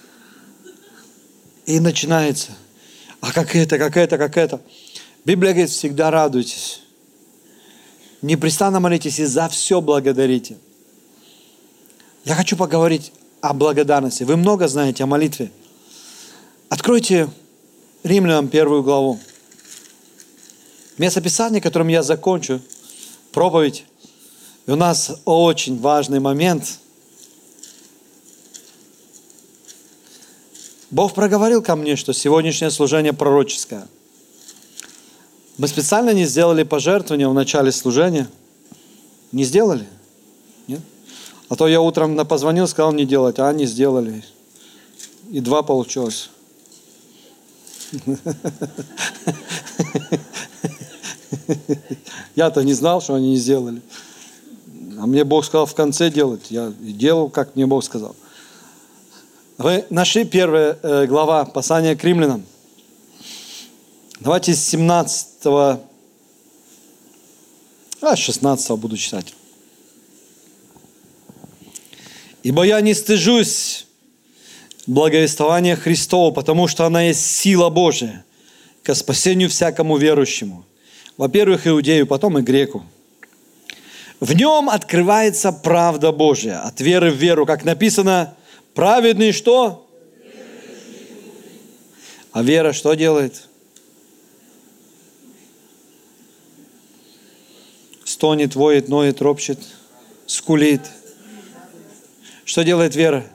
Speaker 1: И начинается. А как это. Библия говорит, всегда радуйтесь. Непрестанно молитесь и за все благодарите. Я хочу поговорить о благодарности. Вы много знаете о молитве. Откройте Римлянам 1 главу. Местописание, которым я закончу проповедь. И у нас очень важный момент. Бог проговорил ко мне, что сегодняшнее служение пророческое. Мы специально не сделали пожертвования в начале служения. Не сделали? Нет? А то я утром позвонил, сказал не делать, а они сделали. И 2 получилось. Я-то не знал, что они не сделали. А мне Бог сказал в конце делать. Я делал, как мне Бог сказал. Вы нашли 1 глава послания к римлянам? Давайте с 17, 16 буду читать. «Ибо я не стыжусь благовествования Христова, потому что она есть сила Божия ко спасению всякому верующему. Во-первых, иудею, потом и греку. В нем открывается правда Божия от веры в веру, как написано, праведный что? А вера что делает? Стонет, воет, ноет, ропщет, скулит. Что делает вера?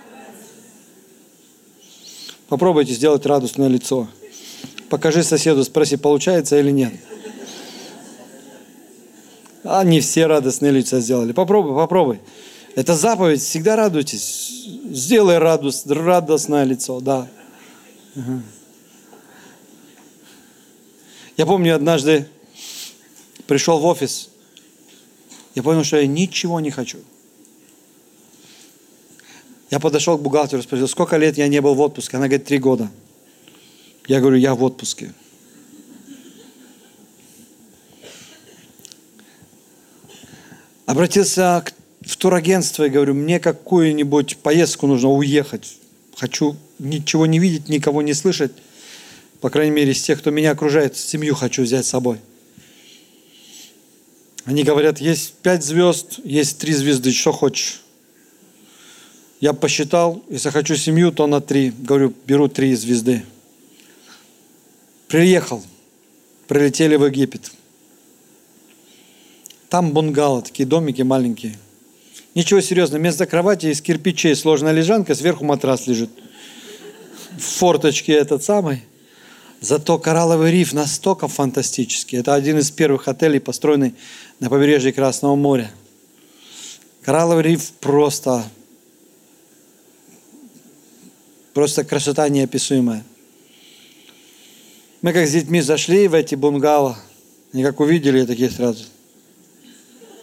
Speaker 1: Попробуйте сделать радостное лицо. Покажи соседу, спроси, получается или нет. А не все радостные лица сделали. Попробуй. Это заповедь, всегда радуйтесь. Сделай радостное лицо, да. Угу. Я помню, однажды пришел в офис, я понял, что я ничего не хочу. Я подошел к бухгалтеру, спросил, сколько лет я не был в отпуске? Она говорит, 3 года. Я говорю, я в отпуске. Обратился в турагентство и говорю, мне какую-нибудь поездку нужно уехать. Хочу ничего не видеть, никого не слышать. По крайней мере, из тех, кто меня окружает, семью хочу взять с собой. Они говорят, есть 5 звезд, есть 3 звезды, что хочешь. Я посчитал, если хочу семью, то на 3. Говорю, беру 3 звезды. Приехал, прилетели в Египет. Там бунгало, такие домики маленькие. Ничего серьезного, вместо кровати из кирпичей сложная лежанка, сверху матрас лежит. В форточке этот самый. Зато коралловый риф настолько фантастический. Это один из первых отелей, построенный на побережье Красного моря. Коралловый риф просто красота неописуемая. Мы как с детьми зашли в эти бунгало, они как увидели, такие сразу.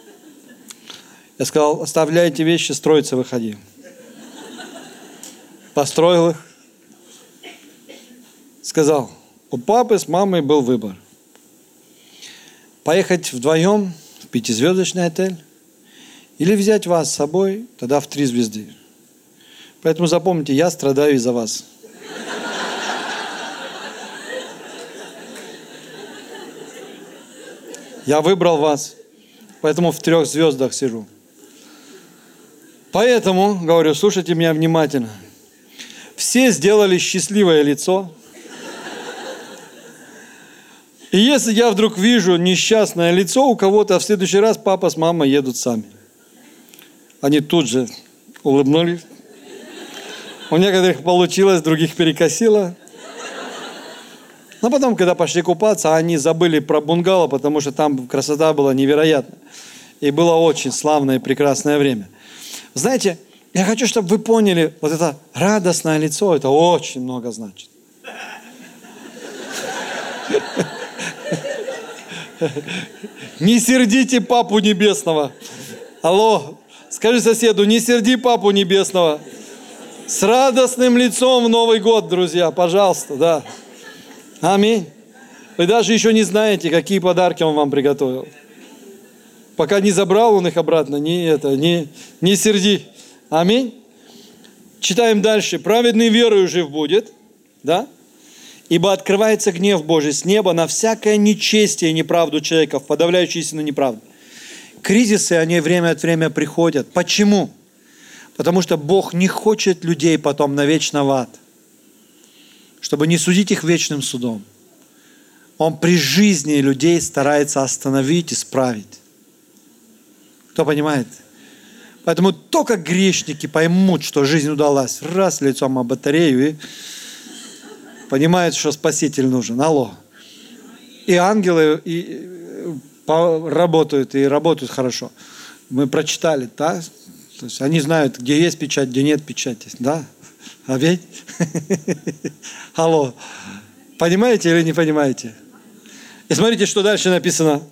Speaker 1: Я сказал, оставляйте вещи, строиться выходи. построил их, сказал, у папы с мамой был выбор. Поехать вдвоем в 5-звездочный отель или взять вас с собой тогда в 3 звезды. Поэтому запомните, я страдаю из-за вас. Я выбрал вас, поэтому в 3 звездах сижу. Поэтому, говорю, слушайте меня внимательно. Все сделали счастливое лицо. И если я вдруг вижу несчастное лицо у кого-то, в следующий раз папа с мамой едут сами. Они тут же улыбнулись. У некоторых получилось, других перекосило. Но потом, когда пошли купаться, они забыли про бунгало, потому что там красота была невероятная. И было очень славное и прекрасное время. Знаете, я хочу, чтобы вы поняли, вот это радостное лицо, это очень много значит. Не сердите Папу Небесного. Алло, скажи соседу, не серди Папу Небесного. С радостным лицом в Новый год, друзья, пожалуйста, да. Аминь. Вы даже еще не знаете, какие подарки Он вам приготовил. Пока не забрал Он их обратно, не серди. Аминь. Читаем дальше. Праведный верою жив будет, да? Ибо открывается гнев Божий с неба на всякое нечестие и неправду человеков, подавляющую истину неправду. Кризисы, они время от времени приходят. Почему? Потому что Бог не хочет людей потом навечно в ад, чтобы не судить их вечным судом. Он при жизни людей старается остановить, исправить. Кто понимает? Поэтому только грешники поймут, что жизнь удалась, раз лицом об батарею и понимают, что Спаситель нужен. Алло. И ангелы работают, и работают хорошо. Мы прочитали, да? То есть они знают, где есть печать, где нет печати. Да? А ведь? Алло. Понимаете или не понимаете? И смотрите, что дальше написано.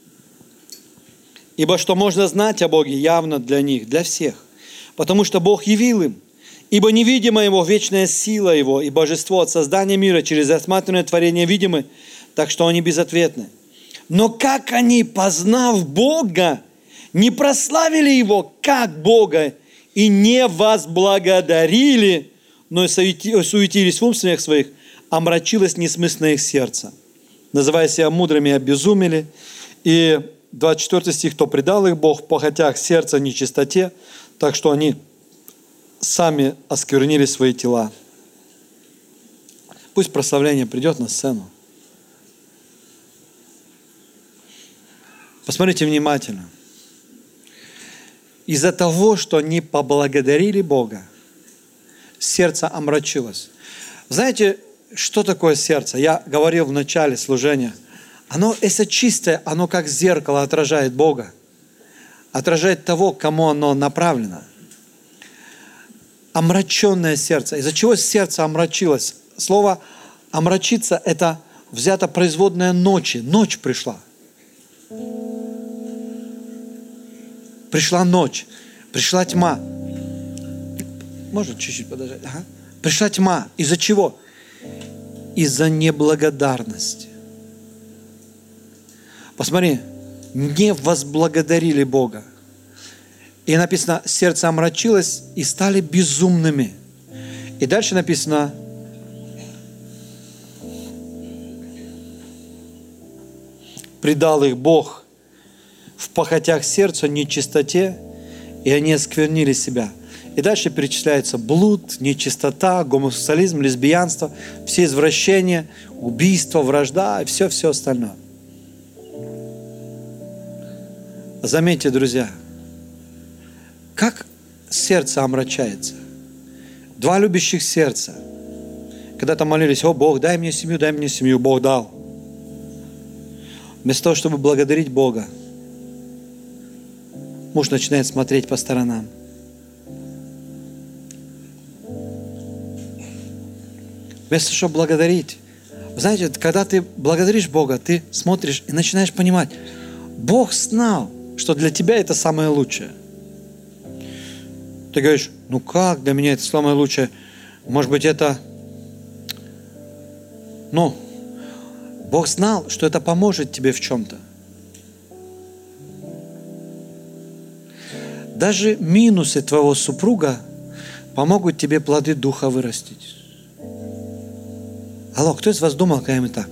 Speaker 1: Ибо что можно знать о Боге явно для них, для всех. Потому что Бог явил им. Ибо невидима Его вечная сила Его и божество от создания мира через осматриваемое творение видимы, так что они безответны. Но как они, познав Бога, не прославили Его как Бога и не возблагодарили, но и суетились в умствованиях своих, омрачилось несмысленно их сердце. Называя себя мудрыми, обезумели. И 24 стих, то предал их Бог в похотях сердца нечистоте, так что они сами осквернили свои тела. Пусть прославление придет на сцену. Посмотрите внимательно. Из-за того, что они поблагодарили Бога, сердце омрачилось. Знаете, что такое сердце? Я говорил в начале служения. Оно, если чистое, оно как зеркало отражает Бога. Отражает того, к кому оно направлено. Омраченное сердце. Из-за чего сердце омрачилось? Слово «омрачиться» – это взято производное ночи. Ночь пришла. Пришла ночь. Пришла тьма. Можно чуть-чуть подождать? Ага. Пришла тьма. Из-за чего? Из-за неблагодарности. Посмотри, не возблагодарили Бога. И написано, сердце омрачилось и стали безумными. И дальше написано, предал их Бог в похотях сердца, нечистоте, и они осквернили себя. И дальше перечисляется блуд, нечистота, гомосексуализм, лесбиянство, все извращения, убийство, вражда и все остальное. Заметьте, друзья, как сердце омрачается. 2 любящих сердца. Когда-то молились, о Бог, дай мне семью, Бог дал. Вместо того, чтобы благодарить Бога, муж начинает смотреть по сторонам. Вместо того, чтобы благодарить. Знаете, когда ты благодаришь Бога, ты смотришь и начинаешь понимать, Бог знал, что для тебя это самое лучшее. Ты говоришь, ну как для меня это самое лучшее? Может быть, это, Бог знал, что это поможет тебе в чем-то. Даже минусы твоего супруга помогут тебе плоды духа вырастить. Алло, кто из вас думал когда-нибудь так?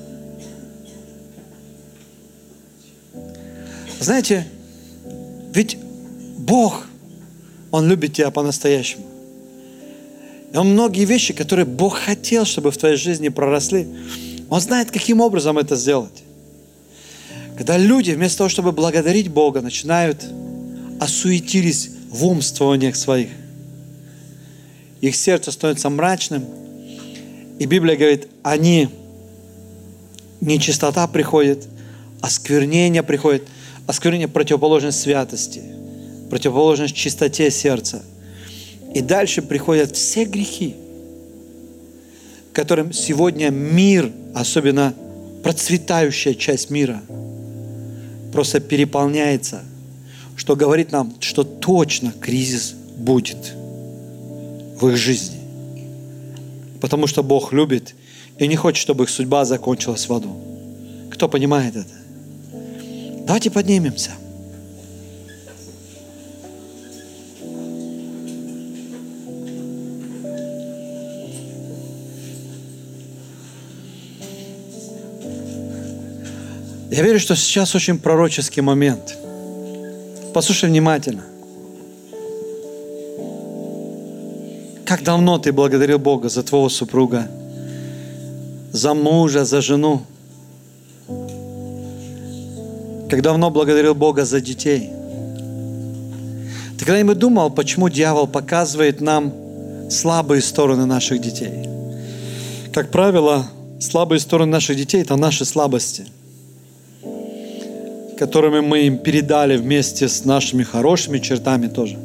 Speaker 1: Знаете, ведь Бог, Он любит тебя по-настоящему. И Он многие вещи, которые Бог хотел, чтобы в твоей жизни проросли, Он знает, каким образом это сделать. Когда люди вместо того, чтобы благодарить Бога, начинают осуетились в умствованиях своих, их сердце становится мрачным, и Библия говорит, нечистота приходит, осквернение приходит. Осквернение – противоположность святости, противоположность чистоте сердца. И дальше приходят все грехи, которым сегодня мир, особенно процветающая часть мира, просто переполняется, что говорит нам, что точно кризис будет в их жизни. Потому что Бог любит и не хочет, чтобы их судьба закончилась в аду. Кто понимает это? Давайте поднимемся. Я верю, что сейчас очень пророческий момент. Послушай внимательно. Как давно ты благодарил Бога за твоего супруга, за мужа, за жену? Как давно благодарил Бога за детей? Ты когда-нибудь думал, почему дьявол показывает нам слабые стороны наших детей? Как правило, слабые стороны наших детей – это наши слабости, которыми мы им передали вместе с нашими хорошими чертами тоже.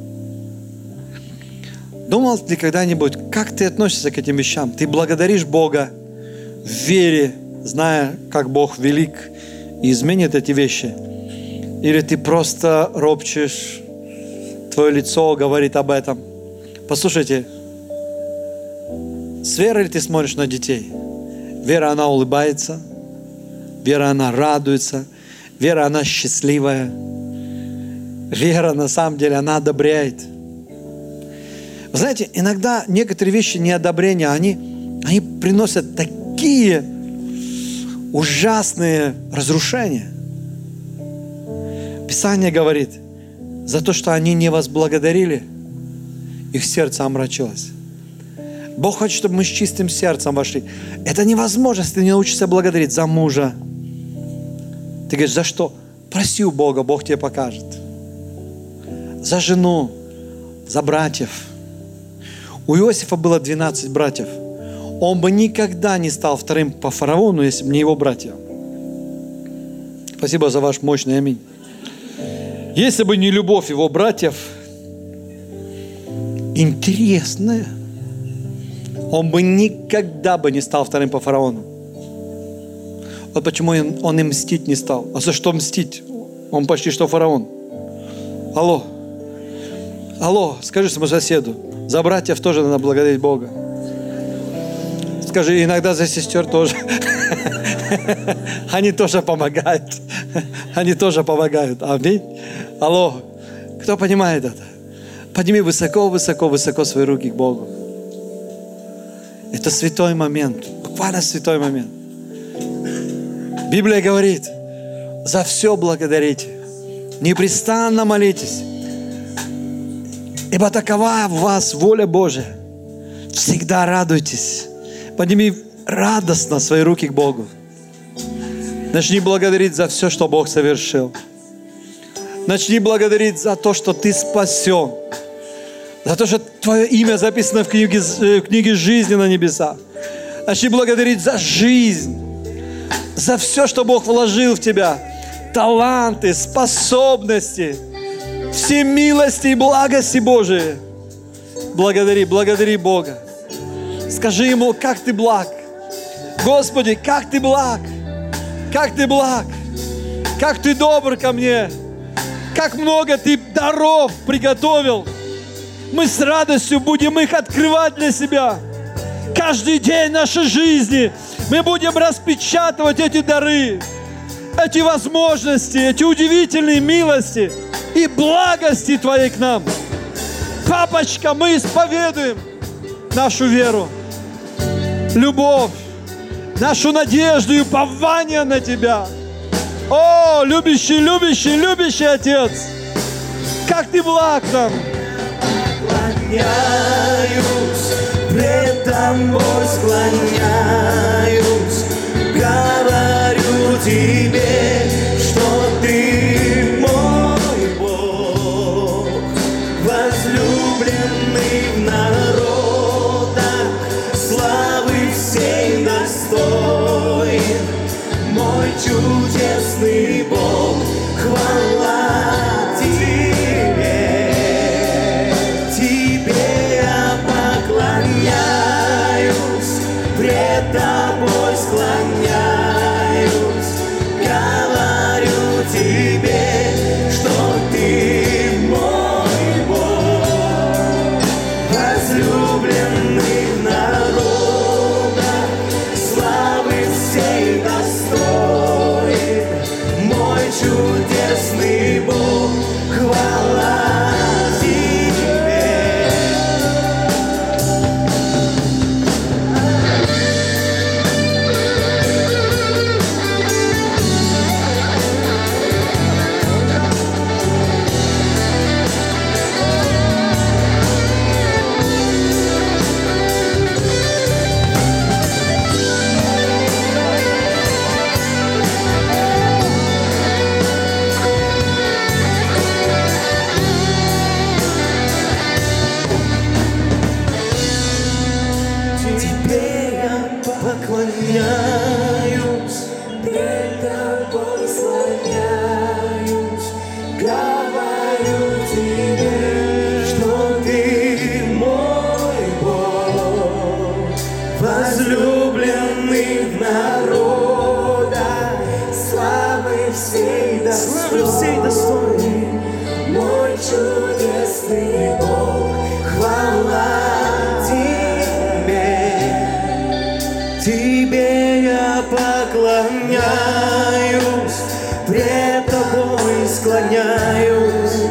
Speaker 1: Думал ли когда-нибудь, как ты относишься к этим вещам? Ты благодаришь Бога в вере, зная, как Бог велик и изменит эти вещи? Или ты просто ропчешь, твое лицо говорит об этом? Послушайте, с верой ли ты смотришь на детей? Вера, она улыбается, вера, она радуется, вера, она счастливая, вера, на самом деле, она одобряет. Вы знаете, иногда некоторые вещи неодобрения, они приносят такие ужасные разрушения. Писание говорит, за то, что они не возблагодарили, их сердце омрачилось. Бог хочет, чтобы мы с чистым сердцем вошли. Это невозможно, если ты не научишься благодарить за мужа. Ты говоришь, за что? Проси у Бога, Бог тебе покажет. За жену, за братьев. У Иосифа было 12 братьев. Он бы никогда не стал вторым по фараону, если бы не его братья. Спасибо за ваш мощный аминь. Если бы не любовь его братьев, интересная, он бы никогда бы не стал вторым по фараону. Вот почему он им мстить не стал. А за что мстить? Он почти что фараон. Алло, скажи своему соседу, за братьев тоже надо благодарить Бога. Скажи, иногда за сестер тоже. Они тоже помогают. Они тоже помогают. Аминь. Алло, кто понимает это? Подними высоко, высоко, высоко свои руки к Богу. Это святой момент. Буквально святой момент. Библия говорит, за все благодарите. Непрестанно молитесь. Ибо такова в вас воля Божия. Всегда радуйтесь. Подними радостно свои руки к Богу. Начни благодарить за все, что Бог совершил. Начни благодарить за то, что ты спасен. За то, что твое имя записано в книге жизни на небесах. Начни благодарить за жизнь. За все, что Бог вложил в тебя. Таланты, способности. Все милости и благости Божии. Благодари Бога. Скажи Ему, как Ты благ. Господи, как Ты благ. Как Ты благ. Как Ты добр ко мне. Как много Ты даров приготовил. мы с радостью будем их открывать для себя. Каждый день нашей жизни мы будем распечатывать эти дары, эти возможности, эти удивительные милости и благости Твоей к нам. Папочка, мы исповедуем нашу веру, любовь, нашу надежду и упование на Тебя. О, любящий, любящий, любящий Отец, как Ты благ нам.
Speaker 2: Склоняюсь, пред Тобой склоняюсь, говорю Тебе, что Ты мой Бог, возлюбленный в народах, славы всей достоин, мой чудесный Бог, хвала Тебе. Пред Тобой склоняюсь, говорю Тебе, что Ты мой Бог, возлюбленный в народах, славы всей достоин, мой чудесный Бог, хвала поклоняюсь, пред Тобой склоняюсь, говорю Тебе, что Ты мой Бог, возлюбленный в народах, славы всей достоин, мой чудесный Бог, хвала Тебе я поклоняюсь, пред Тобой склоняюсь,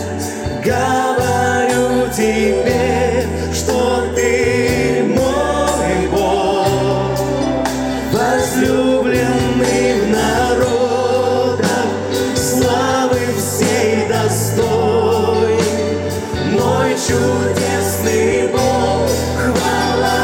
Speaker 2: говорю Тебе, что Ты мой Бог, возлюбленный в народах, славы всей достоин, мой чудесный Бог, хвала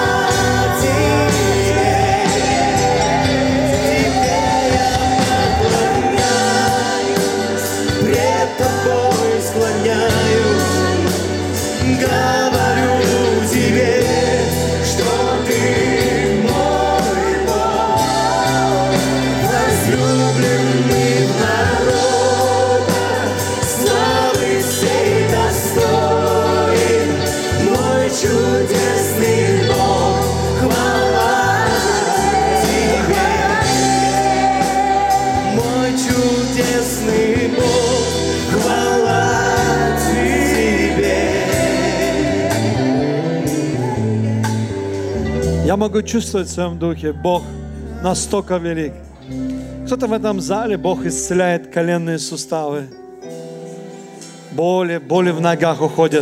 Speaker 2: говорю Тебе, что Ты мой Бог, возлюбленный в народах, славы всей достоин, мой чудесный Бог, хвала Тебе, мой чудесный Бог, хвала Тебе.
Speaker 1: Я могу чувствовать в своем духе, Бог настолько велик. Кто-то в этом зале, Бог исцеляет коленные суставы. Боли в ногах уходят.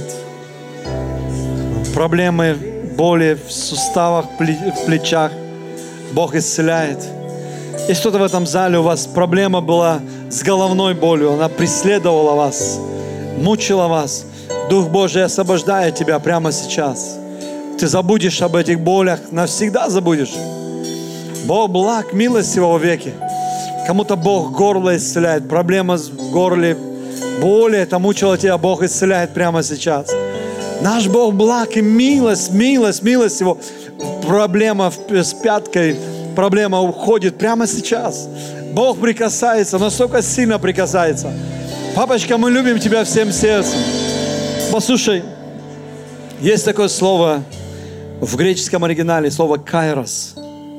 Speaker 1: Проблемы, боли в суставах, в плечах. Бог исцеляет. Есть кто-то в этом зале, у вас проблема была с головной болью, она преследовала вас, мучила вас. Дух Божий освобождает тебя прямо сейчас. Ты забудешь об этих болях, навсегда забудешь. Бог благ, милость Его веки. Кому-то Бог горло исцеляет, проблема в горле, боли, это мучило тебя, Бог исцеляет прямо сейчас. Наш Бог благ и милость Его. Проблема с пяткой, проблема уходит прямо сейчас. Бог прикасается, настолько сильно прикасается. Папочка, мы любим Тебя всем сердцем. Послушай, есть такое слово в греческом оригинале, слово «кайрос».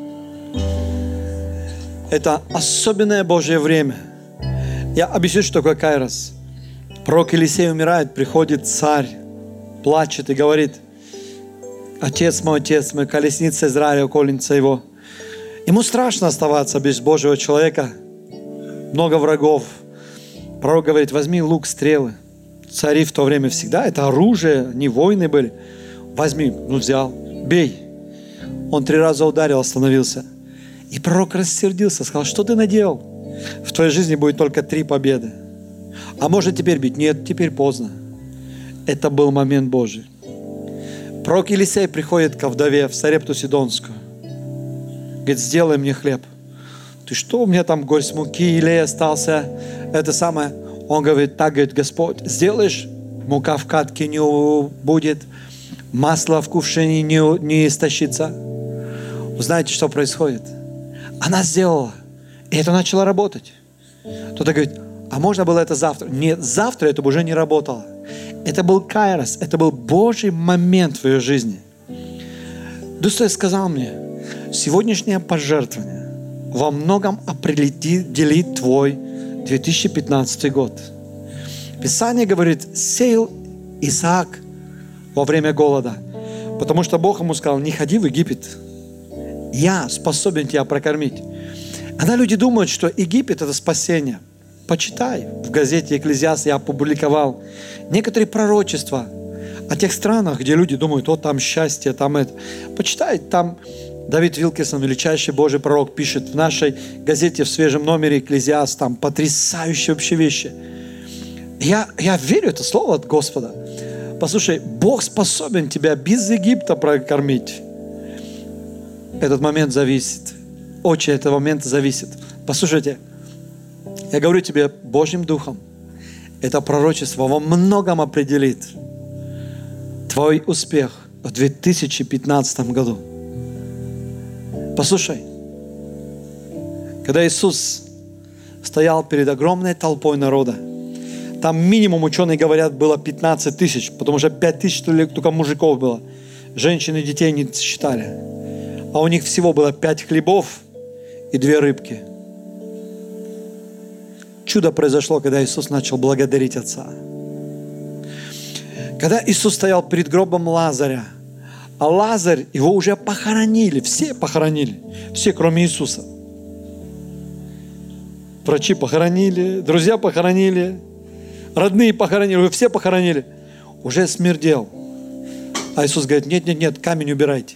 Speaker 1: Это особенное Божье время. Я объясню, что такое кайрос. Пророк Елисей умирает, приходит царь, плачет и говорит: отец мой, колесница Израиля, окольница его. Ему страшно оставаться без Божьего человека. Много врагов. Пророк говорит: возьми лук, стрелы. Цари в то время всегда, это оружие, не войны были. Возьми, взял, бей. Он 3 раза ударил, остановился. И пророк рассердился, сказал: что ты наделал? В твоей жизни будет только 3 победы. А может теперь бить? Нет, теперь поздно. Это был момент Божий. Пророк Елисей приходит ко вдове в Сарепту Сидонскую. Говорит: сделай мне хлеб. Ты что, у меня там горсть муки, елей остался, это самое. Он говорит: так говорит Господь, сделаешь, мука в катке не будет, масло в кувшине не истощится. Вы знаете, что происходит? Она сделала, и это начало работать. Кто-то говорит: а можно было это завтра? Нет, завтра это бы уже не работало. Это был кайрос, это был Божий момент в ее жизни. Дух Святой сказал мне: сегодняшнее пожертвование во многом определит твой 2015 год. Писание говорит: сеял Исаак во время голода, потому что Бог ему сказал: не ходи в Египет, я способен тебя прокормить. Когда люди думают, что Египет — это спасение, почитай, в газете «Экклезиаст» я опубликовал некоторые пророчества о тех странах, где люди думают: вот там счастье, там это. Почитай, там Давид Вилкисон, величайший Божий пророк, пишет в нашей газете в свежем номере «Экклезиаст», там потрясающие вообще вещи. Я верю, это слово от Господа. Послушай, Бог способен тебя без Египта прокормить. Этот момент зависит. Очень этот момент зависит. Послушайте, я говорю тебе Божьим Духом, это пророчество во многом определит твой успех в 2015 году. Послушай, когда Иисус стоял перед огромной толпой народа, там минимум, ученые говорят, было 15 тысяч, потому что 5 тысяч только мужиков было. Женщин и детей не считали. А у них всего было 5 хлебов и 2 рыбки. Чудо произошло, когда Иисус начал благодарить Отца. Когда Иисус стоял перед гробом Лазаря, а Лазарь, его уже похоронили, все похоронили, все, кроме Иисуса. Врачи похоронили, друзья похоронили, родные похоронили, все похоронили. Уже смердел. А Иисус говорит: нет, камень убирайте.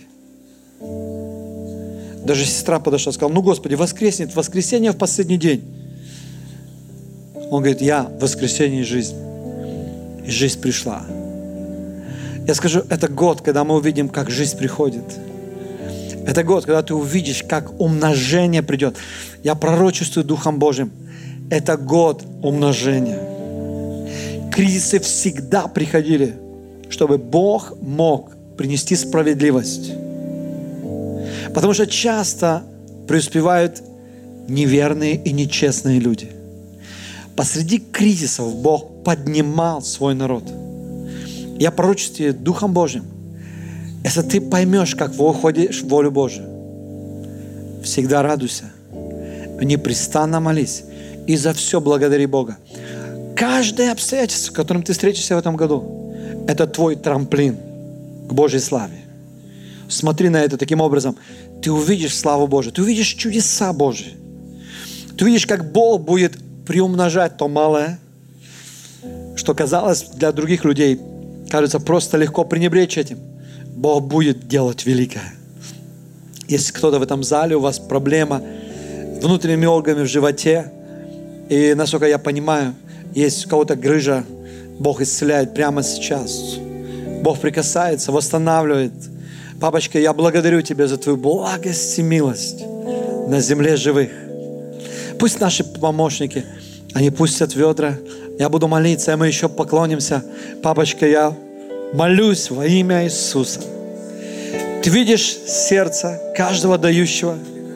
Speaker 1: Даже сестра подошла, сказала: ну, Господи, воскреснет, воскресенье в последний день. Он говорит: я воскресенье и жизнь. И жизнь пришла. Я скажу, это год, когда мы увидим, как жизнь приходит. Это год, когда ты увидишь, как умножение придет. Я пророчествую Духом Божьим. Это год умножения. Кризисы всегда приходили, чтобы Бог мог принести справедливость. Потому что часто преуспевают неверные и нечестные люди. Посреди кризисов Бог поднимал свой народ. Я пророчествую Духом Божьим. Если ты поймешь, как выходишь в волю Божию, всегда радуйся, непрестанно молись и за все благодари Бога. Каждое обстоятельство, в котором ты встретишься в этом году, это твой трамплин к Божьей славе. Смотри на это таким образом. Ты увидишь славу Божию, ты увидишь чудеса Божьи. Ты увидишь, как Бог будет приумножать то малое, что казалось для других людей, кажется, просто легко пренебречь этим. Бог будет делать великое. Если кто-то в этом зале, у вас проблема с внутренними органами в животе, и, насколько я понимаю, есть у кого-то грыжа, Бог исцеляет прямо сейчас. Бог прикасается, восстанавливает. Папочка, я благодарю Тебя за Твою благость и милость на земле живых. Пусть наши помощники, они пустят ведра. Я буду молиться, и мы еще поклонимся. Папочка, я молюсь во имя Иисуса. Ты видишь сердце каждого дающего.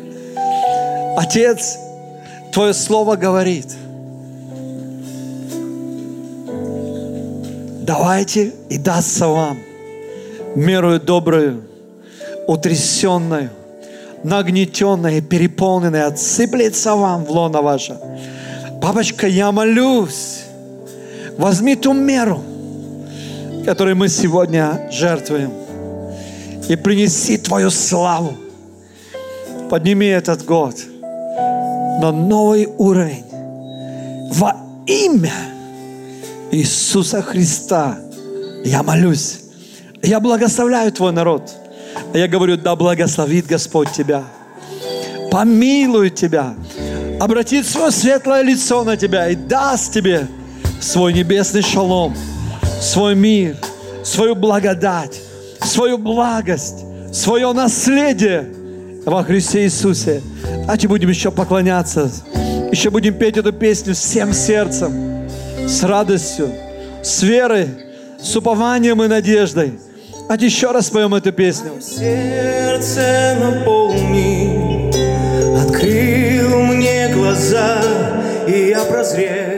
Speaker 1: Отец, Твое Слово говорит: давайте, и дастся вам мерою добрую, утрясенную, нагнетенную, переполненную, отсыплется вам в лоно ваше. Папочка, я молюсь, возьми ту меру, который мы сегодня жертвуем. И принеси Твою славу. Подними этот год на новый уровень. Во имя Иисуса Христа я молюсь. Я благословляю Твой народ. Я говорю, да благословит Господь тебя. Помилует тебя. Обратит свое светлое лицо на тебя и даст тебе свой небесный шалом, свой мир, свою благодать, свою благость, свое наследие во Христе Иисусе. Давайте будем еще поклоняться, еще будем петь эту песню всем сердцем, с радостью, с верой, с упованием и надеждой. Давайте еще раз споем эту песню.
Speaker 2: Сердце наполни, открыл мне глаза, и я прозрел.